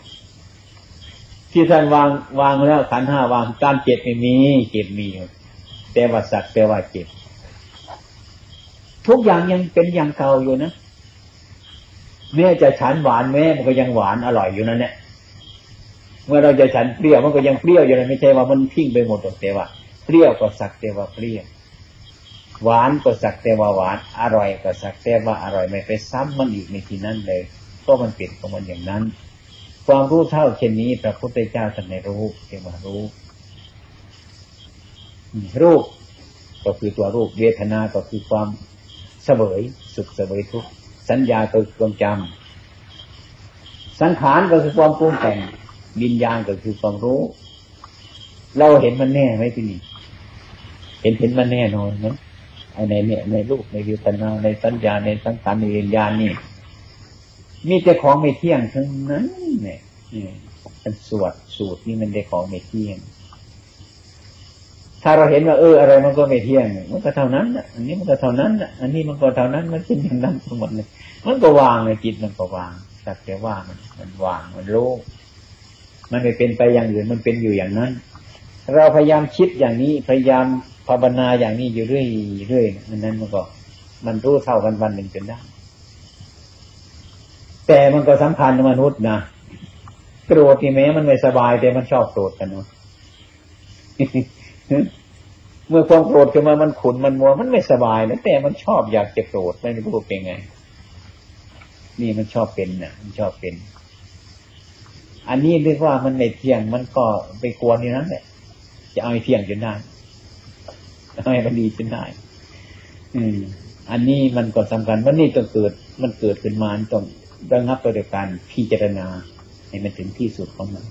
ที่ท่านวางวางแล้วขันธ์ห้าวางการเจ็บไม่มีเจ็บมีแต่ว่าสักแต่ว่าเจ็บทุกอย่างยังเป็นอย่างเก่าอยู่นะแม้จะฉันหวานแม้มันก็ยังหวานอร่อยอยู่นั่นแหละเมื่อเราจะฉันเปรี้ยวมันก็ยังเปรี้ยวอยู่นะไม่ใช่ว่ามันทิ้งไปหมดหรอกแต่ว่าเปรี้ยวก็สักแต่ว่าเปรี้ยวหวานก็สักแต่ว่าหวานอร่อยก็สักแต่ว่าอร่อยไม่ไปซ้ำมันอีกในที่นั้นเลยก็มันเปลี่ยนของมันอย่างนั้นความรู้เท่าเช่นนี้พระพุทธเจ้าท่านให้รู้เรียกว่ารู้รูปก็คือตัวรูปเวทนาก็คือความเสวยสุขเสวยทุกข์สัญญาก็คือความจำสังขารก็คือความปรุงแต่งวิญญาณก็คือความรู้เราเห็นมันแน่ไหมที่นี่เห็นเห็นมันแน่นอนนะในเนี่ยในรูปในเวทนาในสัญญาในสังขารในวิญญาณนี่มีแต่ของไม่เที่ยงทั้งนั้นเนี่ยมันสวดสูตรนี่มันได้ของไม่เที่ยงถ้าเราเห็นว่าเอออะไรมันก็ไม่เที่ยงมันก็เท่านั้นอ่ะอันนี้มันก็เท่านั้นอ่ะอันนี้มันก็เท่านั้นมันเป็นอย่างนั้นทั้งหมดเลยมันก็วางเลยจิตมันก็วางสักแต่ว่ามันมันวางมันโล่งมันไม่เป็นไปอย่างอื่นมันเป็นอยู่อย่างนั้นเราพยายามคิดอย่างนี้พยายามภาวนาอย่างนี้อยู่เรื่อยเรื่อยนั้นมันก็มันรู้เท่ากันวันหนึ่งจนได้แต่มันก็สำคัญมนุษย์นะโกรธนี่แม้มันไม่สบายแต่มันชอบโกรธกันเนาะ เมื่อความโกรธขึ้นมามันขุ่นมันมัวมันไม่สบายนะแต่มันชอบอยากจะโกรธไม่รู้เป็นไงนี่มันชอบเป็นน่ะมันชอบเป็นอันนี้เรียกว่ามันไม่เที่ยงมันก็ไปกวนนี่นั่นแหละจะเอาให้เที่ยงจนได้เอาให้มันดีจนได้อืมอันนี้มันก็สำคัญว่านี่ต้องเกิดมันเกิดขึ้นมาต้องระงับโดยการพิจารณาให้มันถึงที่สุดของมัน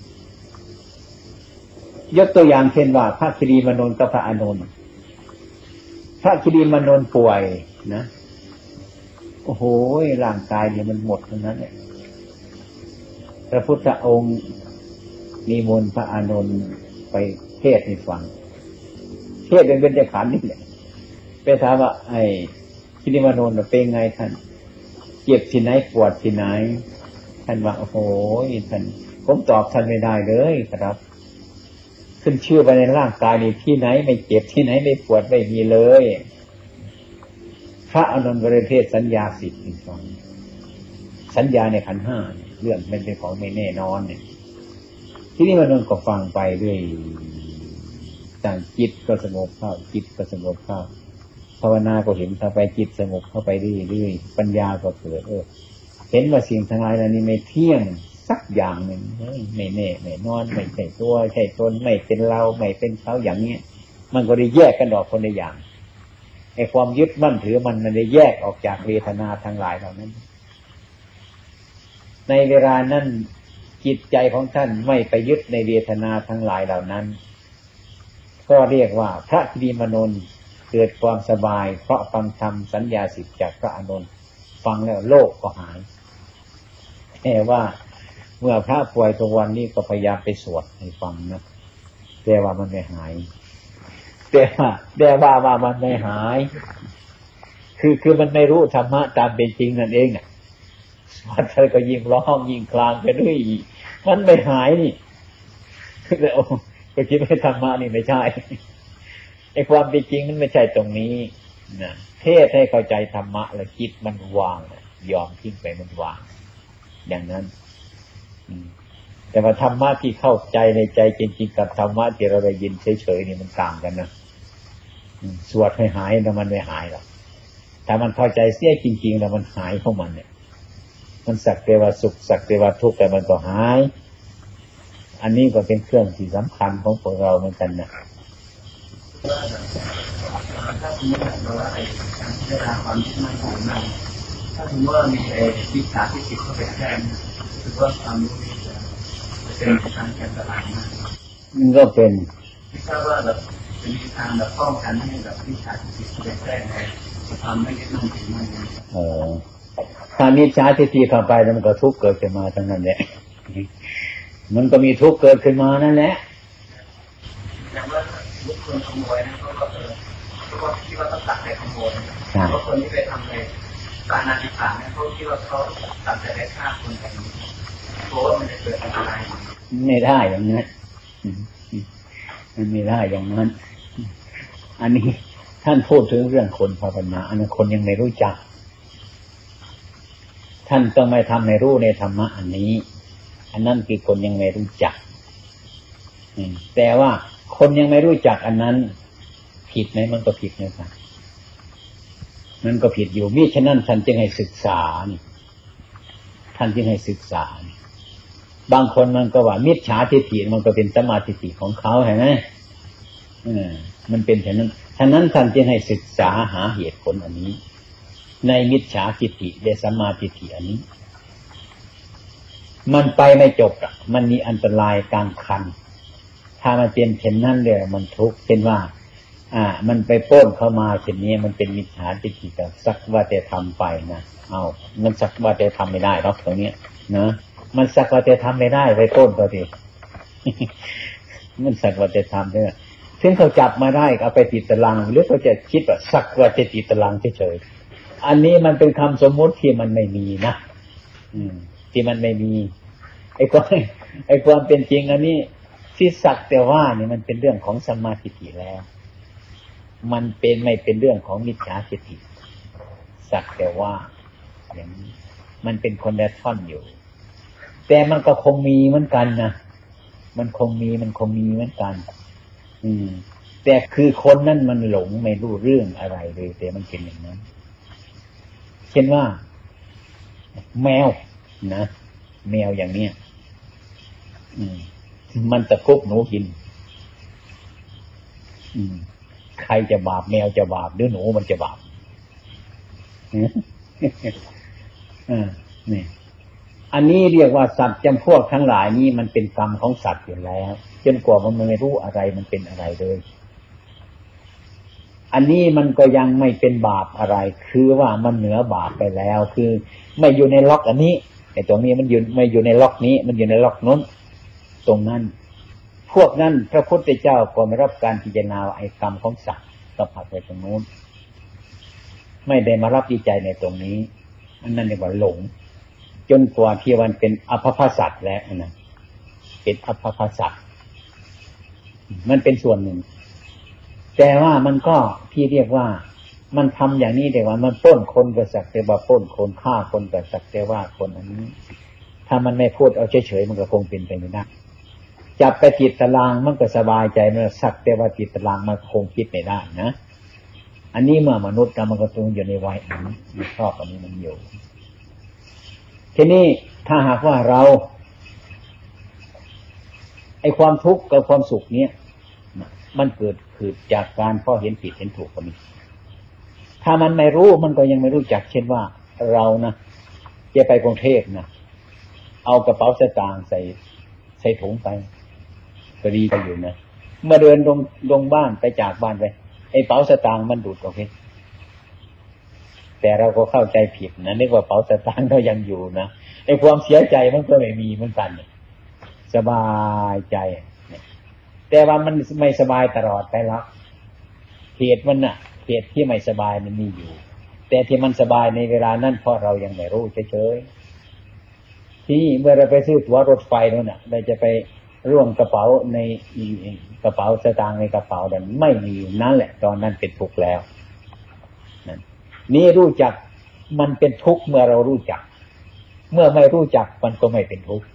ยกตัวอย่างเช่นว่าพระคิรีมานนท์กับพระอานนท์พระคิรีมานนท์ป่วยนะโอ้โหร่างกายเนี่ยมันหมดทั้งนั้นเนี่ยพระพุทธองค์นิมนต์พระอานนท์ไปเทศน์ให้ฟังเทศน์เป็นเบญจขันธ์นี่แหละไปถามว่าไอ้คิรีมานนท์เป็นไงท่านเจ็บที่ไหนปวดที่ไหนท่านว่าโอ้โหท่านผมตอบท่านไม่ได้เลยครับขึ้นชื่อไปในร่างกายนี่ที่ไหนไม่เจ็บที่ไหนไม่ปวดไม่มีเลยพระอานนท์ก็เลยเทศสัญญาสิทธิ์ให้ฟังสัญญาในขันธ์ห้าเรื่องมันเป็นของไม่แน่นอนเนี่ยที่นี่มานนท์ก็ฟังไปด้วยต่างจิตก็สงบเข้าจิตก็สงบเข้าภาวนาก็เห็นเข้าไปจิตสงบเข้าไปเรื่อยๆปัญญาก็เกิดเออเห็นว่าสิ่งทั้งหลายเหล่านี้ไม่เที่ยงสักอย่างหนึ่งไม่แน่ไม่นอนไม่ใช่ตัวใช่ตนไม่เป็นเราไม่เป็นเขาอย่างนี้มันก็ได้แยกกันออกคนละอย่างไอ้ความยึดมั่นถือมันมันได้แยกออกจากเวทนาทั้งหลายเหล่านั้นในเวลานั้นจิตใจของท่านไม่ไปยึดในเวทนาทั้งหลายเหล่านั้นก็เรียกว่าพระคิรีมานนท์เกิดความสบายเพราะฟังธรรมสัญญาสิทธิ์จากพระอานนท์ฟังแล้วโลกก็หายแต่ว่าเมื่อพระป่วยตัววันนี้ก็พยายามไปสวดให้ฟังนะแต่ว่ามันไม่หายแต่ว่าแต่ว่าว่ามันไม่หายคือคือมันไม่รู้ธรรมะตามเป็นจริงนั่นเองอ่ะสวดเธอก็ยิ่งร้องยิ่งคลางไปเรื่อยมันไม่หายนี่แต่โอ้ก็คิดว่าธรรมะนี่ไม่ใช่ไอ้ความเป็นจริงมันไม่ใช่ตรงนี้นะเทศให้เข้าใจธรรมะแล้วจิตมันวางยอมทิ้งไปมันวางอย่างนั้นแต่ว่าธรรมะที่เข้าใจในใจจริงๆกับธรรมะที่เราได้ยินเฉยๆนี่มันต่างกันนะสวดให้หายแต่มันไม่หายหรอกแต่มันเข้าใจเสียจริงๆแล้วมันหายของมันเนี่ยมันสักแต่ว่าสุขสักแต่ว่าทุกข์แต่มันก็หายอันนี้ก็เป็นเครื่องที่สำคัญของพวกเราเหมือนกันนะถ้าสมมติว่าไอ้การพิจารณาความคิดมันของมันถ้าสมมติว่ามีไอ้วิชาที่ติดเข้าไปแทนคือว่าความรู้นี้จะเป็นการแก้ปัญหามากมันก็เป็นไม่ทราบว่าแบบจะมีทางแบบป้องกันให้แบบวิชาที่ติดเข้าไปแทนความไม่ยึดมั่นถือมั่นเออถ้ามีชาที่ตีเข้าไปแล้วมันก็ทุกข์เกิดขึ้นมาทั้งนั้นแหละมันก็มีทุกข์เกิดขึ้นมานั่นแหละอย่างว่าบุคคลขโมยนะเขาก็เออเขาก็คิดว่าต้องตัดแต่ขโมยเพราะคนที่ไปทำในการอธิษฐานเนี่ยเขาคิดว่าเขาตัดแต่ได้ฆ่าคนแบบนี้เพราะว่ามันจะเกิดอันตรายไม่ได้อย่างนั้นมันไม่ได้อย่างนั้นอันนี้ท่านพูดถึงเรื่องคนภาวนาอันนั้นคนยังไม่รู้จักท่านต้องไม่ทำให้รู้ในธรรมะอันนี้อันนั้นคือคนยังไม่รู้จักแต่ว่าคนยังไม่รู้จักอันนั้นผิดไหมมันก็ผิดนะครับมันก็ผิดอยู่มิฉะนั้นท่านจึงให้ศึกษานี่ท่านจึงให้ศึกษาบางคนมันก็ว่ามิจฉาทิฏฐิมันก็เป็นสัมมาทิฏฐิของเขาเห็นไหมเออมันเป็นฉะนั้นฉะนั้นท่านจึงให้ศึกษาหาเหตุผลอันนี้ในมิจฉาทิฏฐิและสัมมาทิฏฐิอันนี้มันไปไม่จบอ่ะมันมีอันตรายกลางคันถ้ามันเป็นเช่นนั้นเลยมันทุกข์เป็นว่าอ่ามันไปปล้นเข้ามาเช่นนี้มันเป็นมิจฉาทิฏฐิกับสักว่าแต่ทำไปนะเอามันสักว่าแต่ทำไม่ได้หรอกตรงนี้นะมันสักว่าแต่ทำไม่ได้ไปปล้นตัวที มันสักว่าแต่ทำเนี่ยถึงเขาจับมาได้เอาไปติดตารางหรือเขาจะคิดว่าสักว่าจะติดตารางเฉยๆอันนี้มันเป็นคำสมมติที่มันไม่มีนะอืมที่มันไม่มีไอ้ความไอ้ความเป็นจริงอันนี้ที่สักแต่ว่านี่มันเป็นเรื่องของสัมมาทิฏฐิแล้วมันเป็นไม่เป็นเรื่องของมิจฉาทิฏฐิสักแต่ว่าอย่างนี้มันเป็นคนละท่อนอยู่แต่มันก็คงมีเหมือนกันนะมันคงมีมันคงมีเหมือนกันอืมแต่คือคนนั้นมันหลงไม่รู้เรื่องอะไรเลยแต่มันเป็นอย่างนั้นเช่นว่าแมวนะแมวอย่างเนี้ยอืมมันตะคุบหนูกินอืมใครจะบาปแมวจะบาปหรือหนูมันจะบาปอ่านี่อันนี้เรียกว่าสัตว์จำพวกทั้งหลายนี้มันเป็นกรรมของสัตว์อยู่แล้วจนกว่ามันไม่รู้อะไรมันเป็นอะไรเลยอันนี้มันก็ยังไม่เป็นบาปอะไรคือว่ามันเหนือบาปไปแล้วคือไม่อยู่ในล็อกอันนี้ไอ้ตรงนี้มันอยู่ไม่อยู่ในล็อกนี้มันอยู่ในล็อกนู้นตรงนั้นพวกนั้นพระพุทธเจ้าก็ไม่รับการพิจารณาไอ้กรรมของสัตว์ก็ผักไปตรงนู้นไม่ได้มารับวิจัยในตรงนี้อันนั้นเรียกว่าหลงจนกว่าที่มันเป็นอภพสัตว์แล้วนะเป็นอภพสัตว์มันเป็นส่วนหนึ่งแต่ว่ามันก็ที่เรียกว่ามันทำอย่างนี้แต่ว่ามันปล้นคนก็สักแต่ว่าปล้นคนฆ่าคนก็สักแต่ว่าคนอันนี้ถ้ามันไม่พูดเอาเฉยๆมันก็คงเป็นไปไม่ได้จับไปติดตารางมันก็สบายใจมันสักแต่ว่าติดตารางมันคงคิดไม่ได้นะอันนี้เมื่อมนุษย์มันก็ต้องอยู่ในวัยอันนี้มันชอบอันนี้มันอยู่ทีนี้ถ้าหากว่าเราไอ้ความทุกข์กับความสุขเนี้ยมันเกิดขึ้นจากการพอเห็นผิดเห็นถูกก็มีถ้ามันไม่รู้มันก็ยังไม่รู้จักเช่นว่าเรานะจะไปกรุงเทพนะเอากระเป๋าสตางค์ใส่ใส่ถุงไปก็ดีกันอยู่นะเมื่อเดินลงลงบ้านไปจากบ้านไปไอ้เป๋าสตางค์มันดูดโอเคแต่เราก็เข้าใจผิดนะนึกว่าเป๋าสตางค์เรายังอยู่นะไอ้ความเสียใจมันก็ไม่มีเหมือนกันสบายใจแต่ว่ามันไม่สบายตลอดไปแล้วเหตุมันน่ะเหตุที่ไม่สบายมันมีอยู่แต่ที่มันสบายในเวลานั้นเพราะเรายังไม่รู้เฉยๆที่เมื่อเราไปซื้อตั๋วรถไฟนั่นน่ะเราจะไปร่วมกระเป๋าในกระเป๋าสตางค์ในกระเป๋าดันไม่มีนั่นแหละตอนนั้นเป็นทุกข์แล้วนั่นนี่รู้จักมันเป็นทุกข์เมื่อเรารู้จักเมื่อไม่รู้จักมันก็ไม่เป็นทุกข์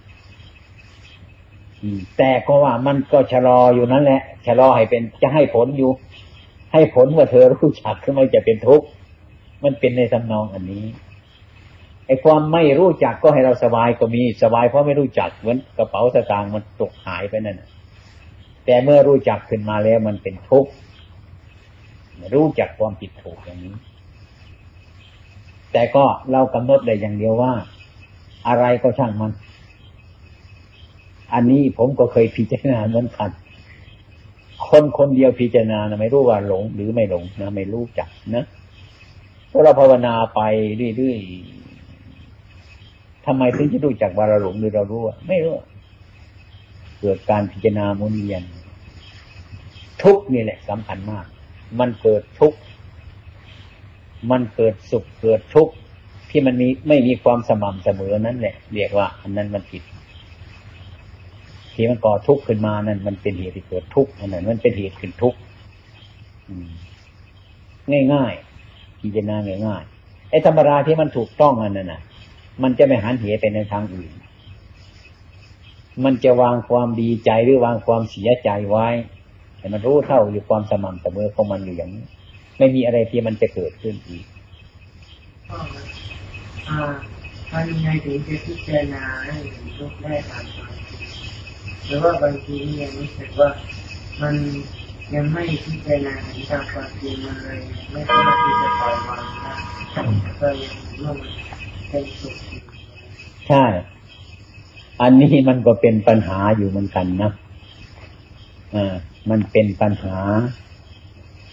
แต่ก็ว่ามันก็ชะลออยู่นั่นแหละชะลอให้เป็นจะให้ผลอยู่ให้ผลเมื่อเธอรู้จักก็ไม่จะเป็นทุกข์มันเป็นในทำนองอันนี้ไอ้ความไม่รู้จักก็ให้เราสบายก็มีสบายเพราะไม่รู้จักเหมือนกระเป๋าสตางค์มันตกหายไปนั่นแต่เมื่อรู้จักขึ้นมาแล้วมันเป็นทุกข์รู้จักความผิดถูกอย่างนี้แต่ก็เรากำหนดได้อย่างเดียวว่าอะไรก็ช่างมันอันนี้ผมก็เคยพิจารณาเหมือนกันคนคนเดียวพิจารณานะไม่รู้ว่าหลงหรือไม่หลงนะไม่รู้จักนะเพราะเราภาวนาไปเรื่อยๆทำไมถึงจะรู้จักว่าเราหลงหรือเรารู้ไม่รู้เกิดการพิจารณาหมุนเวียนทุกข์นี่แหละสำคัญมากมันเกิดทุกข์มันเกิดสุขเกิดทุกข์ที่มันมีไม่มีความสม่ำเสมอนั่นแหละเรียกว่าอันนั้นมันผิดที่มันก่อทุกข์ขึ้นมานั่นมันเป็นเหตุที่เกิดทุกข์อันนั้นมันเป็นเหตุขึ้นทุกข์ง่ายๆพิจารณาง่ายๆไอ้ธรรมราที่มันถูกต้องอันนั้นน่ะมันจะไม่หันเหไปในทางอื่นมันจะวางความดีใจหรือวางความเสียใจไว้แต่มันรู้เท่าอยู่ความสม่ำเสมอของมันอยู่อย่างนี้ไม่มีอะไรที่มันจะเกิดขึ้นอีกอ่าทำยังไงถึงจะพิจารณาให้ทุกข์ได้ตามความหรือว่าบางทียังรู้สึกว่ามันยังไม่พิจารณาตามความจริงมันเลยไม่สามารถที่จะปล่อยวางได้ก็ยังร่วมเป็นสุขใช่อันนี้มันก็เป็นปัญหาอยู่เหมือนกันนะอ่ามันเป็นปัญหา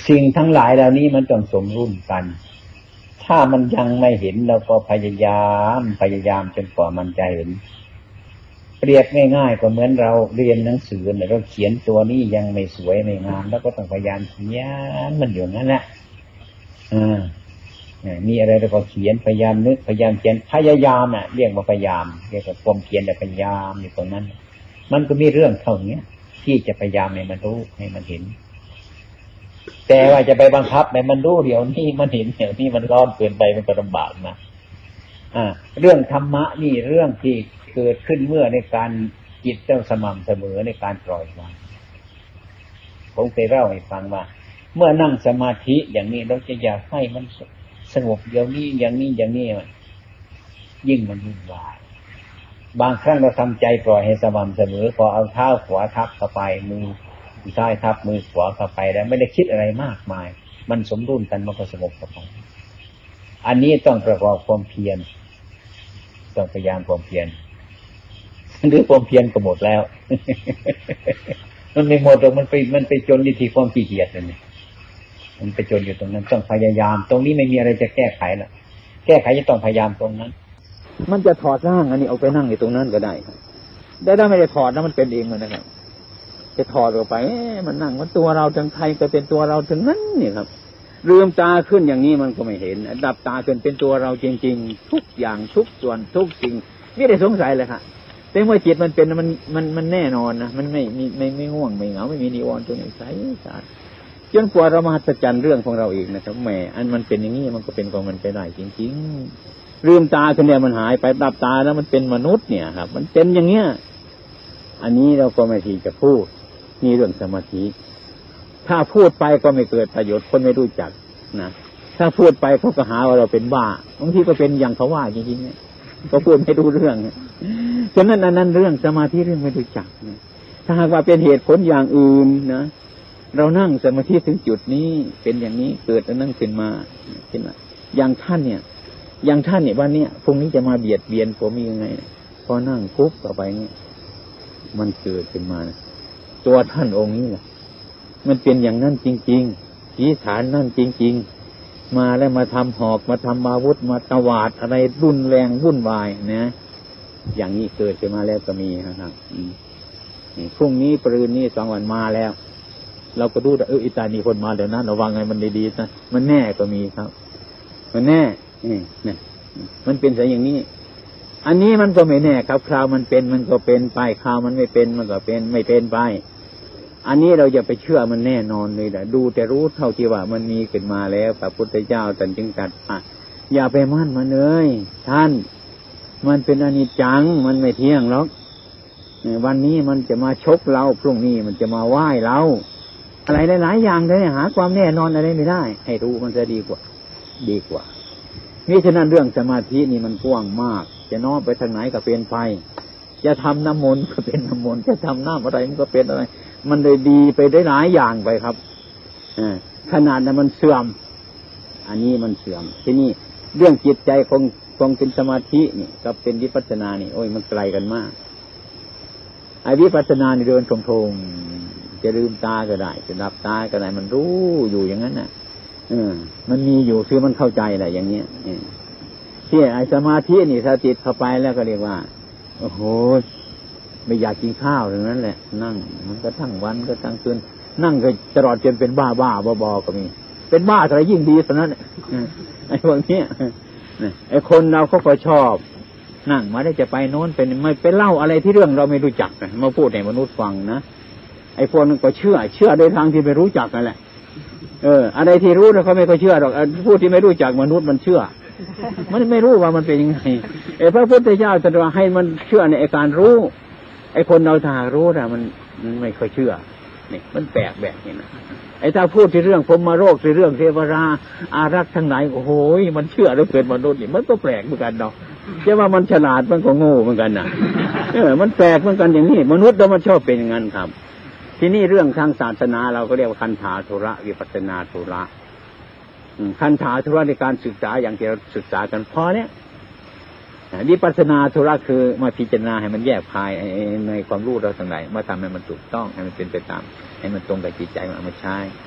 สิ่งทั้งหลายเหล่านี้มันต้องสมรุ่นกันถ้ามันยังไม่เห็นเราก็พยายามพยายามจนกว่ามันจะเห็นเปรียบง่ายๆก็เหมือนเราเรียนหนังสือเนี่ยเราเขียนตัวนี้ยังไม่สวยไม่งามแล้วก็ต้องพยายามเขียนมันอยู่นั่นแหละอ่ามีอะไรเราก็เขียนพยายามนึกพยายามเขียนพยายามอ่ะเรียกว่าพยายามเรียกว่าความเพียรแต่พยายามอยู่ตรงนั้นมันก็มีเรื่องเท่านี้ที่จะพยายามให้มันรู้ให้มันเห็นแต่ว่าจะไปบังคับให้มันรู้เดี๋ยวนี้มันเห็นเดี๋ยวนี้มันร้อนเกินไปมันก็ลำบากนะอ่าเรื่องธรรมะนี่เรื่องที่เกิดขึ้นเมื่อในการจิตเจ้าสม่ำเสมอในการปล่อยวางผมเคยเล่าให้ฟังว่าเมื่อนั่งสมาธิอย่างนี้เราจะอยากให้มันสงบเดี๋ยวนี้อย่างนี้อย่างนี้ยิ่งมันวุ่นวายบางครั้งเราทำใจปล่อยให้สม่ำเสมอพอเอาเท้าขวาทับเข้าไปมือซ้ายทับมือขวาเข้าไปแล้วไม่ได้คิดอะไรมากมายมันสมดุลกันมันก็สงบกับมันอันนี้ต้องประกอบความเพียรต้องพยายามความเพียรหรือความเพียรก็หมดแล้วมันไม่หมดหรอกมันไปมันไปจนอยู่ที่ความขี้เกียจนั่นเองมันไปจนอยู่ตรงนั้นต้องพยายามตรงนี้ไม่มีอะไรจะแก้ไขละแก้ไขจะต้องพยายามตรงนั้นมันจะถอดร่างอันนี้เอาไปนั่งอยู่ตรงนั้นก็ได้ได้ถ้าไม่ได้ถอดนะมันเป็นเองมันนะครับจะถอดออกไปมันนั่งมันตัวเราทั้งไทยก็เป็นตัวเราทั้งนั้นนี่ครับลืมตาขึ้นอย่างนี้มันก็ไม่เห็นดับตาขึ้นเป็นตัวเราจริงๆทุกอย่างทุกส่วนทุกสิ่งไม่ได้สงสัยเลยครับแต่เมื่อจิตมันเป็นมันมันมันแน่นอนนะมันไม่มีไม่ไม่ง่วงไม่เหงาไม่มีนิวรณ์ตัวไหนใสสะอาดจนกว่าเรามาหัศจรรย์เรื่องของเราเองนะครับแหมอันมันเป็นอย่างนี้มันก็เป็นของมันไปได้จริงๆลืมตาขึ้นเนี่ยมันหายไปดับตาแล้วมันเป็นมนุษย์เนี่ยครับมันเป็นอย่างเงี้ยอันนี้เราก็ไม่ทีจะพูดนี่เรื่องสมาธิถ้าพูดไปก็ไม่เกิดประโยชน์คนไม่รู้จักนะถ้าพูดไปเขาก็หาว่าเราเป็นบ้าบางทีก็เป็นอย่างเขาว่าจริงๆเนี่ยก็พูดไม่รู้เรื่องฉะนั้นอันนั้นเรื่องสมาธิเรื่องไม่รู้จักถ้าหากว่าเป็นเหตุผลอย่างอื่นนะเรานั่งสมาธิถึงจุดนี้เป็นอย่างนี้เกิดอันนั้นขึ้นมาขึ้นมาอย่างท่านเนี่ยอย่างท่านเนี่ยวันนี้พรุ่งนี้จะมาเบียดเบียนผมยังไงพอนั่งปุ๊บต่อไปเนี่ยมันเกิดขึ้นมาตัวท่านองค์นี้แหละมันเป็นอย่างนั้นจริงๆที่ฐานนั่นจริงๆมาแล้วมาทำหอกมาทำอาวุธมาตวาดอะไรรุนแรงวุ่นวายนะอย่างนี้เกิดขึ้นมาแล้วก็มีนะครับพรุ่งนี้ปรืนนี้สองวันมาแล้วเราก็ดูเอออิตาลีคนมาเดี๋ยวนั้นระวังไงมันดีๆนะมันแน่ก็มีครับมันแน่นี่มันเป็นแต่อย่างนี้อันนี้มันก็ไม่แน่ครับคราวมันเป็นมันก็เป็นไปคราวมันไม่เป็นมันก็เป็นไม่เป็นไปอันนี้เราอย่าไปเชื่อมันแน่นอนเลยนะดูแต่รู้เท่าที่ว่ามันมีขึ้นมาแล้วพระพุทธเจ้าตรัสจึงตรัสว่าอย่าไปมั่นมันเลยท่านมันเป็นอนิจจังมันไม่เที่ยงหรอกวันนี้มันจะมาชกเราพรุ่งนี้มันจะมาไหว้เราอะไรหลายๆอย่างเลยหาความแน่นอนอะไรไม่ได้ให้รู้มันจะดีกว่าดีกว่านี่ฉะนั้นเรื่องสมาธินี่มันกว้างมากจะน้อมไปทางไหนก็เป็นไปจะทำน้ำมนต์ก็เป็นน้ำมนต์จะทำน้ำอะไรมันก็เป็นอะไรมันเลยดีไปได้หลายอย่างไปครับขนาดนั้นมันเสื่อมอันนี้มันเสื่อมที่นี่เรื่องจิตใจคงคงเป็นสมาธินี่กับเป็นวิปัสสนานี่โอ้ยมันไกลกันมากไอ้วิปัสสนานี่เดินตรงๆจะลืมตาก็ได้จะหลับตาก็ได้มันรู้อยู่อย่างนั้นน่ะเออมันมีอยู่คือมันเข้าใจแหละอย่างเงี้ยที่ไอ้สมาธินี่ถ้าติดเข้าไปแล้วก็เรียกว่าโอ้โหไม่อยากกินข้าวอย่างนั้นแหละนั่งมันก็ทั้งวันก็ทั้งคืนนั่งก็ตลอดจนเป็นบ้าบ้าบอๆก็มีเป็นบ้าอะไรยิ่งดีตอนนั้นไอ้พวกนี้ไอ้คนเราเขาก็ชอบนั่งมาได้จะไปโน้นเป็นไม่ไปเล่าอะไรที่เรื่องเราไม่รู้จักนะมาพูดให้มนุษย์ฟังนะไอ้พวกนั้นก็เชื่อเชื่อโดยทางที่ไม่รู้จักนั่นแหละเอออะไรที่รู้แล้วเขาไม่ค่อยเชื่อหรอกพูดที่ไม่รู้จักมนุษย์มันเชื่อมันไม่รู้ว่ามันเป็นยังไงไอ้พระพุทธเจ้าตรัสว่าให้มันเชื่อในอาการรู้ไอ้คนเราถ้ารู้นะมันมันไม่ค่อยเชื่อนี่มันแปลกแบบนี้นะไอ้ถ้าพูดที่เรื่องพรหมโลกที่เรื่องเทวราอารักษ์ทั้งหลายโอ้โหมันเชื่อแล้วเกิดมนุษย์นี่มันก็แปลกเหมือนกันเนาะใช่ว่ามันฉลาดมันก็โง่เหมือนกันนะเออมันแปลกเหมือนกันอย่างนี้มนุษย์เรามันชอบเป็นอย่างนั้นครับทีนี้เรื่องทางศาสนาเราก็เรียกว่าคันธาธุระวิปัสสนาธุระคันธาธุระในการศึกษาอย่างที่เราศึกษากันพอเนี้ยวิปัสสนาธุระคือมาพิจารณาให้มันแยกภายในความรู้เราทั้งหลายมาทำให้มันถูกต้องให้มันเป็นไปตามให้มันตรงกับจิตใจมันมาใช้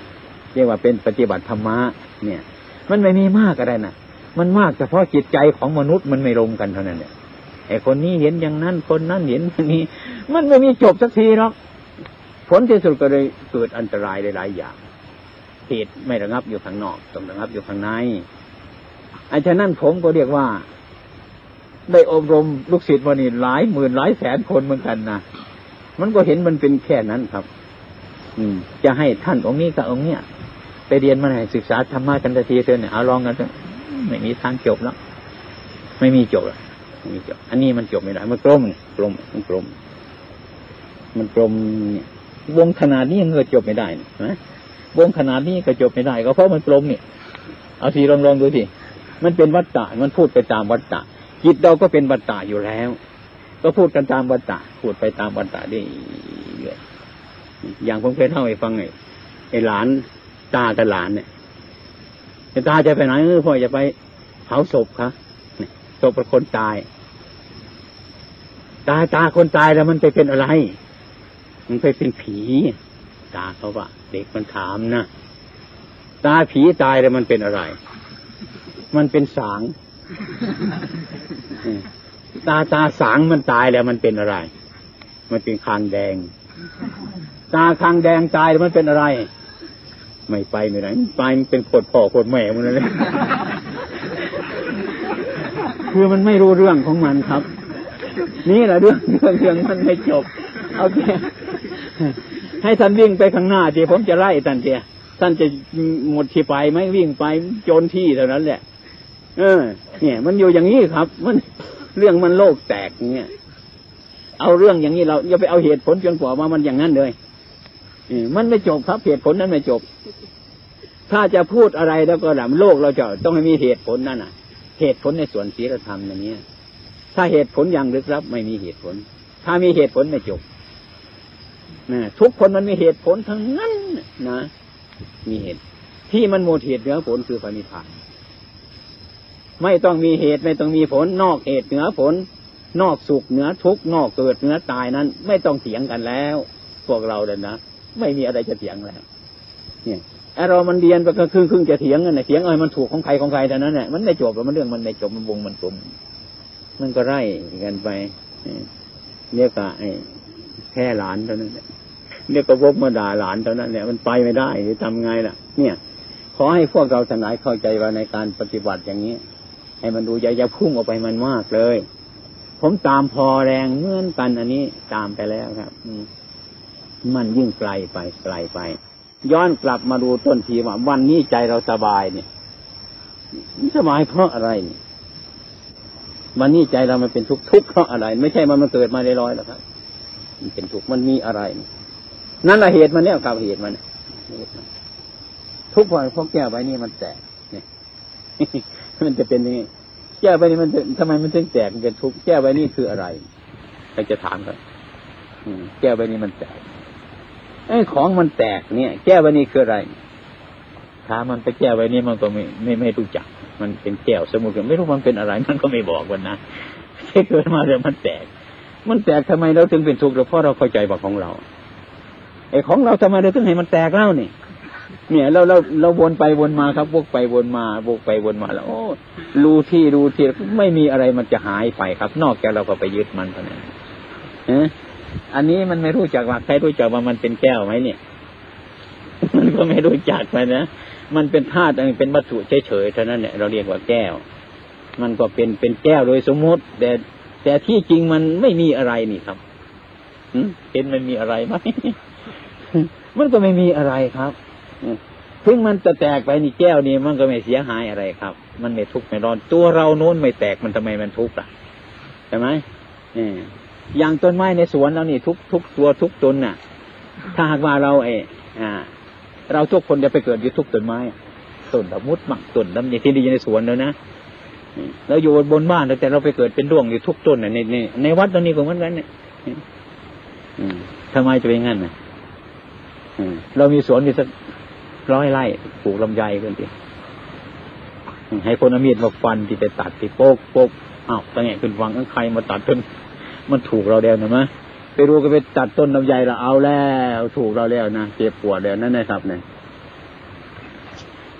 เรียกว่าเป็นปฏิบัติธรรมะเนี่ยมันไม่มีมากอะไรนะมันมากเฉพาะจิตใจของมนุษย์มันไม่ลงกันเท่านั้นเนี่ยไอ้คนนี้เห็นอย่างนั้นคนนั้นเห็นอย่างนี้มันไม่มีจบสักทีหรอกผลที่สุดก็เลยเกิดอันตรายหลายๆอย่างเหตุไม่ระงับอยู่ข้างนอกต้องระงับอยู่ข้างในไอ้ฉะนั้นผมก็เรียกว่าได้อบรมลูกศิษย์มานี่หลายหมื่นหลายแสนคนเหมือนกันนะมันก็เห็นมันเป็นแค่นั้นครับอืมจะให้ท่านองค์นี้กับองค์เนี้ยไปเรียนมาให้ศึกษาธรรมะกันทีเถอะเนี่ยเอาลองกันเถอะไม่มีทางจบแล้วไม่มีจบแล้วไม่มีจบอันนี้มันจบไม่ได้มันกลมกลมมันกลมมันกลมเนี่ยวงขนาดนี้มันก็จบไม่ได้นะวงขนาดนี้ก็จบไม่ได้ก็เพราะมันกลมเนี่ยเอาสิลองลองดูสิมันเป็นวัฏฏะมันพูดไปตามวัฏฏะจิตเราก็เป็นวัฏฏะอยู่แล้วก็พูดกันตามวัฏฏะพูดไปตามวัฏฏะได้เรื่อยอย่างผมเคยเล่าให้ฟังไงไอ้หลานตากับหลานเนี่ยไอ้ตาจะไปไหนเออพ่อจะไปเผาศพครับศพเป็นคนตายตาตาคนตายแล้วมันไปเป็นอะไรมันไปเป็นผีตาเขาว่าเด็กมันถามนะตาผีตายแล้วมันเป็นอะไรมันเป็นสางตาตาสางมันตายแล้วมันเป็นอะไรมันเป็นคางแดงตาคางแดงตายแล้วมันเป็นอะไรไม่ไปไม่ไหนไปมันเป็นโคตรพ่อโคตรแม่มันเลยคือมันไม่รู้เรื่องของมันครับนี่แหละเรื่องเรื่องเรื่องมันไม่จบโอเคให้ท่านวิ่งไปข้างหน้าทีผมจะไล่ท่านเดียท่านจะหมดที่ไปไหมวิ่งไปโจรที่เท่านั้นแหละเออเนี่ยมันอยู่อย่างนี้ครับมันเรื่องมันโลกแตกเนี่ยเอาเรื่องอย่างนี้เราอย่าไปเอาเหตุผลจนกว่ามามันอย่างนั้นเลยมันไม่จบครับเหตุผลนั้นไม่จบถ้าจะพูดอะไรแล้วก็ดับโลกเราจะต้องให้มีเหตุผลนั่นน่ะเหตุผลในส่วนศีลธรรมอย่างนี้ถ้าเหตุผลอย่างลึกลับไม่มีเหตุผลถ้ามีเหตุผลไม่จบนะทุกคนมันมีเหตุผลทั้งนั้นนะมีเหตุที่มันหมดเหตุเหนือผลคือพระนิพพานไม่ต้องมีเหตุไม่ต้องมีผลนอกเหตุเหนือผลนอกสุขเหนือทุกข์นอกเกิดเหนือตายนั้นไม่ต้องเถียงกันแล้วพวกเราเดินนะไม่มีอะไรจะเถียงแล้วเนี่ยไอ้เรามันเรียนไปก็ครึ่งครึ่งจะเถียงกันเนี่ยเถียงอะไรมันถูกของใครของใครเท่านั้นแหละมันไม่จบแล้วมันเรื่องมันไม่จบมันวงมันกลมมันก็ไล่กันไปเรียกว่าไอ้แค่หลานเท่านั้นเรียกก็วกมาด่าหลานเท่านั้นเนี่ยมันไปไม่ได้จะทำไงล่ะเนี่ยขอให้พวกเราทั้งหลายเข้าใจว่าในการปฏิบัติอย่างนี้ให้มันดูอย่าอย่าพุ่งออกไปมันมากเลยผมตามพอแรงเหมือนกันอันนี้ตามไปแล้วครับมันยิ่งไกลไปไกลไปย้อนกลับมาดูต้นทีว่าวันนี้ใจเราสบายเนี่ยสบายเพราะอะไรวันนี้ใจเรามันเป็นทุกข์ทุกข์เพราะอะไรไม่ใช่มันมันเกิดมาลอยๆหรอกครับมันเป็นทุกข์มันมีอะไรนั่นแหละเหตุมันเนี่ยกับเหตุมันทุกข์เพราะเพราะแก้วใบนี้มันแตกเนี่ยมันจะเป็นยังไงแก้วใบนี้มันทำไมมันถึงแตกมันเป็นทุกข์แก้วใบนี้คืออะไรใครจะถามกันแก้วใบนี้มันแตกไอ้ของมันแตกเนี่ยแก้วใบนี้คืออะไรถ้ามันไปแก้วใบนี้มันก็ไม่ไม่ไม่รู้จักมันเป็นแก้วสมุดไม่รู้มันเป็นอะไรมันก็ไม่บอกวันนะแค่เกิดมาแล้วมันแตกมันแตกทำไมเราถึงเป็นทุกข์เพราะเราเข้าใจว่าของเราไอ้ของเราทำไมเราถึงให้มันแตกเล่านี่เนี่ยเราเราเราวนไปวนมาครับวกไปวนมาวกไปวนมาแล้วโอ้รู้ที่รู้ที่ไม่มีอะไรมันจะหายไปครับนอกจากเราก็ไปยึดมันเท่านั้นฮะอันนี้มันไม่รู้จักว่าใครรู้จักว่ามันเป็นแก้วไหมเนี่ยมันก็ไม่รู้จักไปนะมันเป็นธาตุเป็นวัตถุเฉยๆเท่านั้นเนี่ยเราเรียกว่าแก้วมันก็เป็นเป็นแก้วโดยสมมติแต่แต่ที่จริงมันไม่มีอะไรนี่ครับเห็นมันมีอะไรไหมมันก็ไม่มีอะไรครับถึงมันจะแตกไปนี่แก้วนี่มันก็ไม่เสียหายอะไรครับมันไม่ทุกข์ไม่ร้อนตัวเราโน้นไม่แตกมันทำไมมันทุกข์ล่ะใช่ไหมอย่างต้นไม้ในสวนเรานี่ทุกทุกตัวทุกต้นน่ะถ้าหากว่าเราเออเราทุกคนจะไปเกิดอยู่ทุกต้นไม้ต้นละมุดหมักต้นลำไยที่ดีในสวนแล้วนะเราอยู่บนบ้านแต่เราไปเกิดเป็นดวงอยู่ทุกต้นในในในวัดตรงนี้ก็เหมือนกันเนี่ยทำไมจะเป็นงั้นน่ะเรามีสวนอยู่สักร้อยไร่ปลูกลำไยเพื่อนทีให้คนเอามีดมาฟันที่ไปตัดที่โป๊กโป๊กอ้าวตั้งแต่ขึ้นฟังใครมาตัดต้นมันถูกเราแล้วนะมั้ยไปรู้ก็ไปตัดต้นลำไยเราเอาแล้วถูกเราแล้วนะเจ็บปวดแล้วนั่นนะครับเนี่ย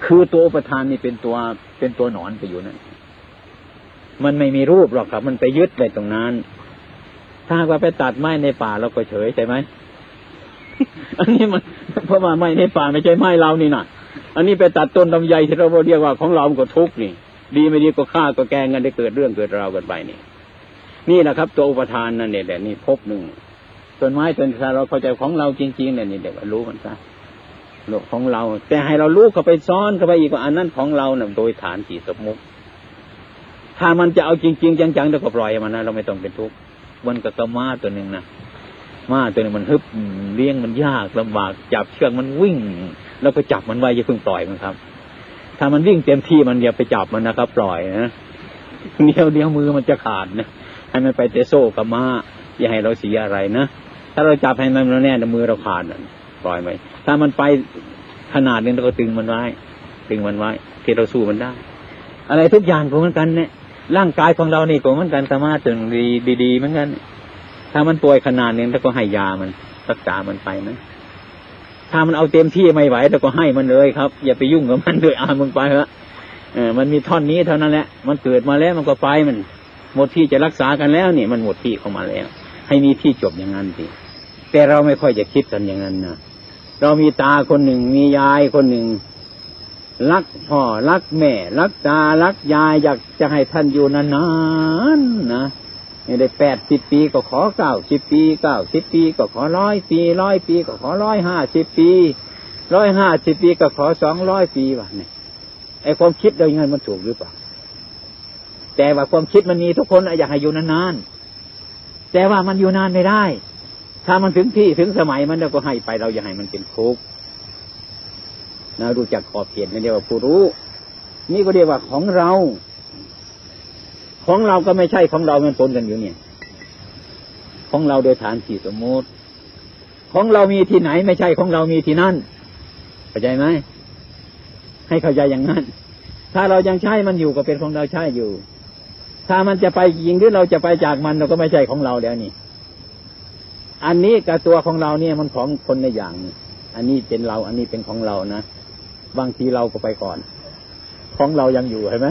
คือตัวอุปทานนี่เป็นตัวเป็นตัวหนอนไปอยู่นั่นมันไม่มีรูปหรอกครับมันไปยึดไว้ตรงนั้นถ้าว่าไปตัดไม้ในป่าเราก็เฉยใช่ไหม อันนี้มันเพราะว่าไม้ในป่าไม่ใช่ไม้เรานี่นะอันนี้ไปตัดต้นลำไยที่เราเรียกว่าของเราก็ทุกข์นี่ดีไม่ดีก็ฆ่าก็แกงกันได้เกิดเรื่องเกิดราวกันไปนี่นี่แหละครับตัวอุปทานนั่นเนี่ยแต่นี่พบหนึ่งต้นไม้ต้นถ้าเราเข้าใจของเราจริงๆเนี่ยนี่เดี๋ยวรู้มันซะโลกของเราแต่ให้เรารู้เข้าไปซ้อนเข้าไปอีกว่าอันนั้นของเราเนี่ยโดยฐานที่สมมุติถ้ามันจะเอาจริงๆจังๆเราก็ปล่อยมันนะเราไม่ต้องเป็นทุกข์มันก็กระม้าตัวหนึ่งนะม้าตัวนึงมันฮึบเลี้ยงมันยากลำบากจับเชือกมันวิ่งแล้วก็จับมันไว้อย่าเพิ่งปล่อยมันครับถ้ามันวิ่งเต็มที่มันอย่าไปจับมันนะครับปล่อยนะเดี๋ยวเดี๋ยวมือมันจะขาดนะให้มันไปเตะโซ่กับม้าอย่าให้เราเสียอะไรนะถ้าเราจับให้มันแน่นมือเราขาดปล่อยไปถ้ามันไปขนาดนึงเราก็ตึงมันไว้ตึงมันไว้ที่เราสู้มันได้อะไรทุกอย่างก็เหมือนกันเนี่ยร่างกายของเรานี่ก็เหมือนกันสามารถถึงดีดีๆเหมือนกันถ้ามันป่วยขนาดนึงเราก็ให้ยามันรักษามันไปนะถ้ามันเอาเต็มที่ไม่ไหวเราก็ให้มันเลยครับอย่าไปยุ่งกับมันเลยอ่ามึงไปเถอะเออมันมีท่อนนี้เท่านั้นแหละมันเกิดมาแล้วมันก็ไปมันหมดที่จะรักษากันแล้วนี่มันหมดที่ของมันแล้วให้มีที่จบอย่างนั้นสิแต่เราไม่ค่อยจะคิดกันอย่างนั้นนะเรามีตาคนหนึ่งมียายคนหนึ่งรักพ่อรักแม่รักตารักยายอยากจะให้ท่านอยู่นานๆนะไม่ได้แปดสิบปีก็ขอเก้าสิบปีเก้าสิบปีก็ขอร้อยปีร้อยปีก็ขอร้อยห้าสิบปีร้อยห้าสิบปีก็ขอสองร้อยปีวะเนี่ยไอ้ความคิดเราอย่างนั้นมันถูกหรือเปล่าแต่ว่าความคิดมันมีทุกคนอยากให้อยู่นานๆแต่ว่ามันอยู่นานไม่ได้ถ้ามันถึงที่ถึงสมัยมันเราก็ให้ไปเราอย่าให้มันเป็นทุกข์นะรู้จักขอบเขตไม่เรียกว่าผู้รู้นี่ก็เรียกว่าของเราของเราก็ไม่ใช่ของเรามันปนกันอยู่เนี่ยของเราโดยฐานที่สมมติของเรามีที่ไหนไม่ใช่ของเรามีที่นั่นเข้าใจไหมให้เข้าใจอย่างนั้นถ้าเรายังใช้มันอยู่ก็เป็นของเราใช้อยู่ถ้ามันจะไปยิงหรือเราจะไปจากมันเราก็ไม่ใช่ของเราแล้วนี่อันนี้กับตัวของเราเนี่ยมันของคนในอย่างนี้อันนี้เป็นเราอันนี้เป็นของเรานะบางทีเราก็ไปก่อนของเรายังอยู่เห็นไหม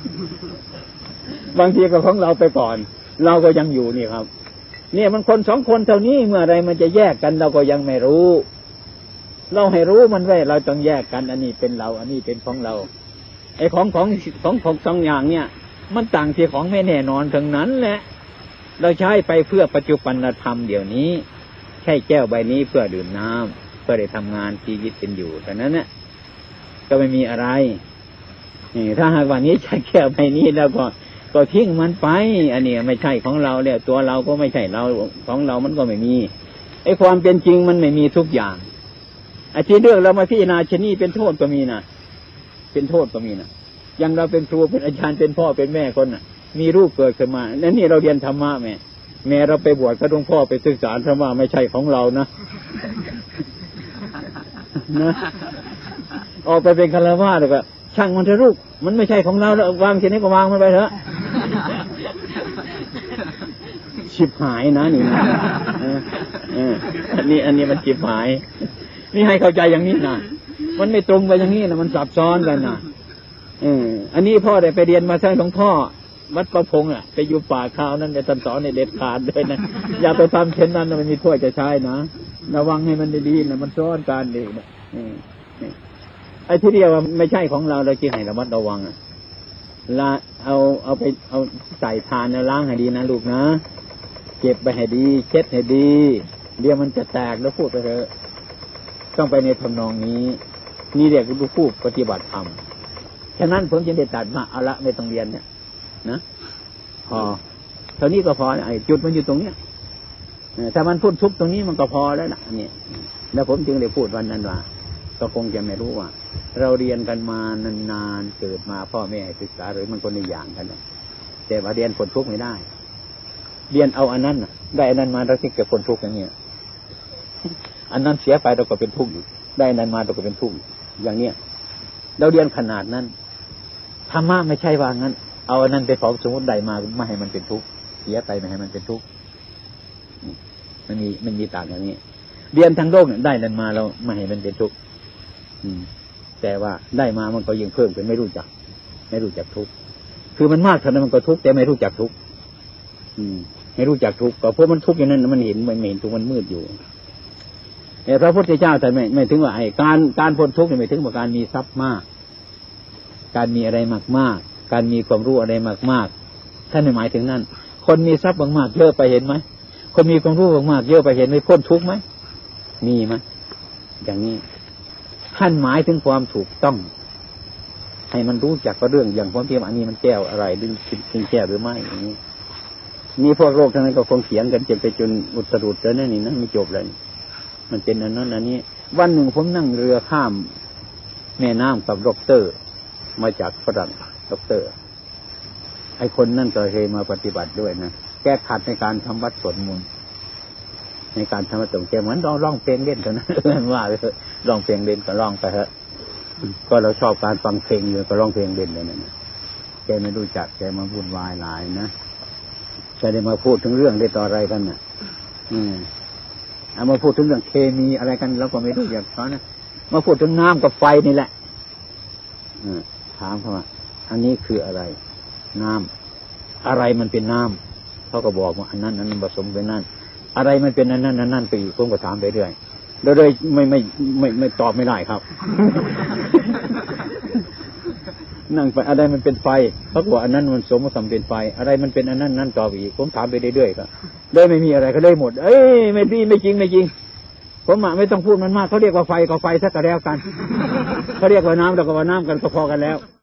บางทีก็ของเราไปก่อนเราก็ยังอยู่นี่ครับเนี่ยมันคนสองคนเท่านี้เมื่อไรมันจะแยกกันเราก็ยังไม่รู้เราให้รู้มันไว้เราต้องแยกกันอันนี้เป็นเราอันนี้เป็นของเราไอ้ของของของของสองอย่างเนี่ยมันต่างที่ของไม่แน่นอนทั้งนั้นแหละเราใช้ไปเพื่อปัจจุบันธรรมเดี๋ยวนี้ใช้แก้วใบนี้เพื่อดื่มน้ำเพื่อได้ทำงานชีวิตเป็นอยู่แต่นั้นเนี่ยก็ไม่มีอะไรนี่ถ้าหากวันนี้ใช้แก้วใบนี้แล้วก็ก็ทิ้งมันไปอันนี้ไม่ใช่ของเราเนี่ยตัวเราก็ไม่ใช่เราของเรามันก็ไม่มีไอ้ความเป็นจริงมันไม่มีทุกอย่างไอ้ที่เรื่องเรามาพิจารณาชนีเป็นโทษก็มีนะเป็นโทษก็มีนะอย่างเราเป็นครูเป็นอาจารย์เป็นพ่อเป็นแม่คนน่ะมีรูปเกิดขึ้นมานั่นนี่เราเรียนธรรมะแม่แม่เราไปบวชก็ต้องพ่อไปศึกษาธรรมะไม่ใช่ของเรานะนะออกไปเป็นฆราวาสแล้วก็ช่างมันเถอะลูกมันไม่ใช่ของเราแล้ววางทีนี้ก็วางมันไปเถอะชิบหายนะนี่นะเอออันนี้อันนี้มันชิบหายนี่ให้เข้าใจอย่างนี้นะมันไม่ตรงไปอย่างนี้นะมันซับซ้อนกันนะเอออันนี้พ่อได้ไปเรียนมาใช่หลวงพ่อวัดประพงษ์อ่ะไปอยู่ป่าคราวนั้นในตำสอนในเด็ดขาดเลยนะอย่าไปทำเช่นนั้นมันมีถ้วยจะใช้นะระวังให้มันดีๆนะมันซ้อนกันเองนะไอ้ที่เรียกว่าไม่ใช่ของเราเราจะให้ระมัดระวังอ่ะละเอาเอาไปเอาใส่ทานแล้วล้างให้ดีนะลูกนะเก็บไปให้ดีเช็ดให้ดีเดี๋ยวมันจะแตกแล้วพูดไปเถอะต้องไปในทำนองนี้นี่เรียกว่าผู้ปฏิบัติธรรมฉะนั้นผมจึงได้ตัดมาเอาละไม่ต้องเรียนเนี่ยนะพอเท่านี้ก็พอไอ้จุดมันอยู่ตรงเนี้ยถ้ามันพูดทุกตรงนี้มันก็พอแล้วนะเนี่ยแล้วผมจึงได้พูดวันนั้นว่าก็คงจะไม่รู้ว่าเราเรียนกันมานานๆเกิดมาพ่อแม่ศึกษาหรือมันคนในอย่างกันนะแต่ว่าเรียนผลทุกข์ไม่ได้เรียนเอาอันนั้นได้อันนั้นมาเราที่เกิดผลทุกข์อย่างเงี้ยอันนั้นเสียไปเราก็เป็นทุกข์อยู่ได้อันนั้นมาเราก็เป็นทุกข์อย่างเนี้ยเราเรียนขนาดนั้นธรรมะไม่ใช่ว่างั้นเอาอันนั้นไปของสมมติใดมาไม่ให้มันเป็นทุกข์เสียไปไม่ให้มันเป็นทุกข์มันมีมันมีต่างอย่างนี้เรียนทางโลกเนี่ยได้นั่นมาเราไม่ให้มันเป็นทุกข์แต่ว่าได้มามันก็ยิ่งเพิ่มขึ้นไม่รู้จักไม่รู้จักทุกข์คือมันมากเท่านั้นมันก็ทุกข์แต่ไม่รู้จักทุกข์ไม่รู้จักทุกข์ก็เพราะมันทุกข์อย่างนั้นมันเห็นมันเห็นทุกข์มันมืดอยู่แต่พระพุทธเจ้าแต่ไม่ไม่ถึงว่าไอ้การการพ้นทุกข์ไม่ถึงว่าการมีทรัพย์มากการมีอะไรมากมากการมีความรู้อะไรมากมากท่านไม่หมายถึงนั่นคนมีทรัพย์มากๆเยอะไปเห็นไหมคนมีความรู้มากๆเยอะไปเห็นไม่พ้นทุกข์ไหมมีไหมอย่างนี้ท่านหมายถึงความถูกต้องให้มันรู้จักว่าเรื่องอย่างความเพียรอันนี้มันแก้วอะไรดึงดึงแก้วหรือไม่อย่างนี้นี่พวกโรคทั้งนั้นก็คงเถียงกันจนไปจนอุตรุดแล้วนั่นนี่นะไม่จบเลยมันเป็นอันนั้นอันนี้วันหนึ่งผมนั่งเรือข้ามแม่น้ำกับด็อกเตอร์มาจากฝรั่งด็อกเตอร์ไอ้คนนั่นก็เคยมาปฏิบัติด้วยนะแก้ขัดในการทำวัดสวดมนต์ในการทำวัดสวดมนต์แกเหมือนร้องร้องเพลงเล่นเท่านั้นว่าเลยร้องเพลงเล่นก็ร้องไปเถอะก็เราชอบการฟังเพลงอยู่ก็ร้องเพลงเล่นเลยนะแกไม่รู้จักแกมาวุ่นวายหลายนะแกได้มาพูดถึงเรื่องได้ต่ออะไรกันน่ะอืมเอามาพูดถึงเรื่องเคมีอะไรกันเราก็ไม่รู้อย่างเขานะมาพูดถึงน้ำกับไฟนี่แหละถามเขาว่าอันนี้คืออะไรน้ำอะไรมันเป็นน้ำเขาก็บอกว่าอันนั้นอันนั้นผสมเป็นนั่นอะไรมันเป็นอันนั้นอันนั้นไปอีกผมก็ถามไปเรื่อยโดยโดยไม่ไม่ไม่ไม่ตอบไม่ได้ครับ นั่งไปอะไรมันเป็นไฟเขาบอกอันนั้นมันสมมติเป็นไฟอะไรมันเป็นอันนั้นนั่นตอบอีกผมถามไปเรื่อยๆครับได้ไม่มีอะไรก็ได้หมดเอ้ยไม่ดีไม่จริงไม่จริงผมอ่ะไม่ต้องพูดมันมากเขาเรียกว่าไฟก็ไฟสักก็แล้วกันเขาเรียกว่าน้ำแล้วก็ว่าน้ำกันก็พอกันแล้ว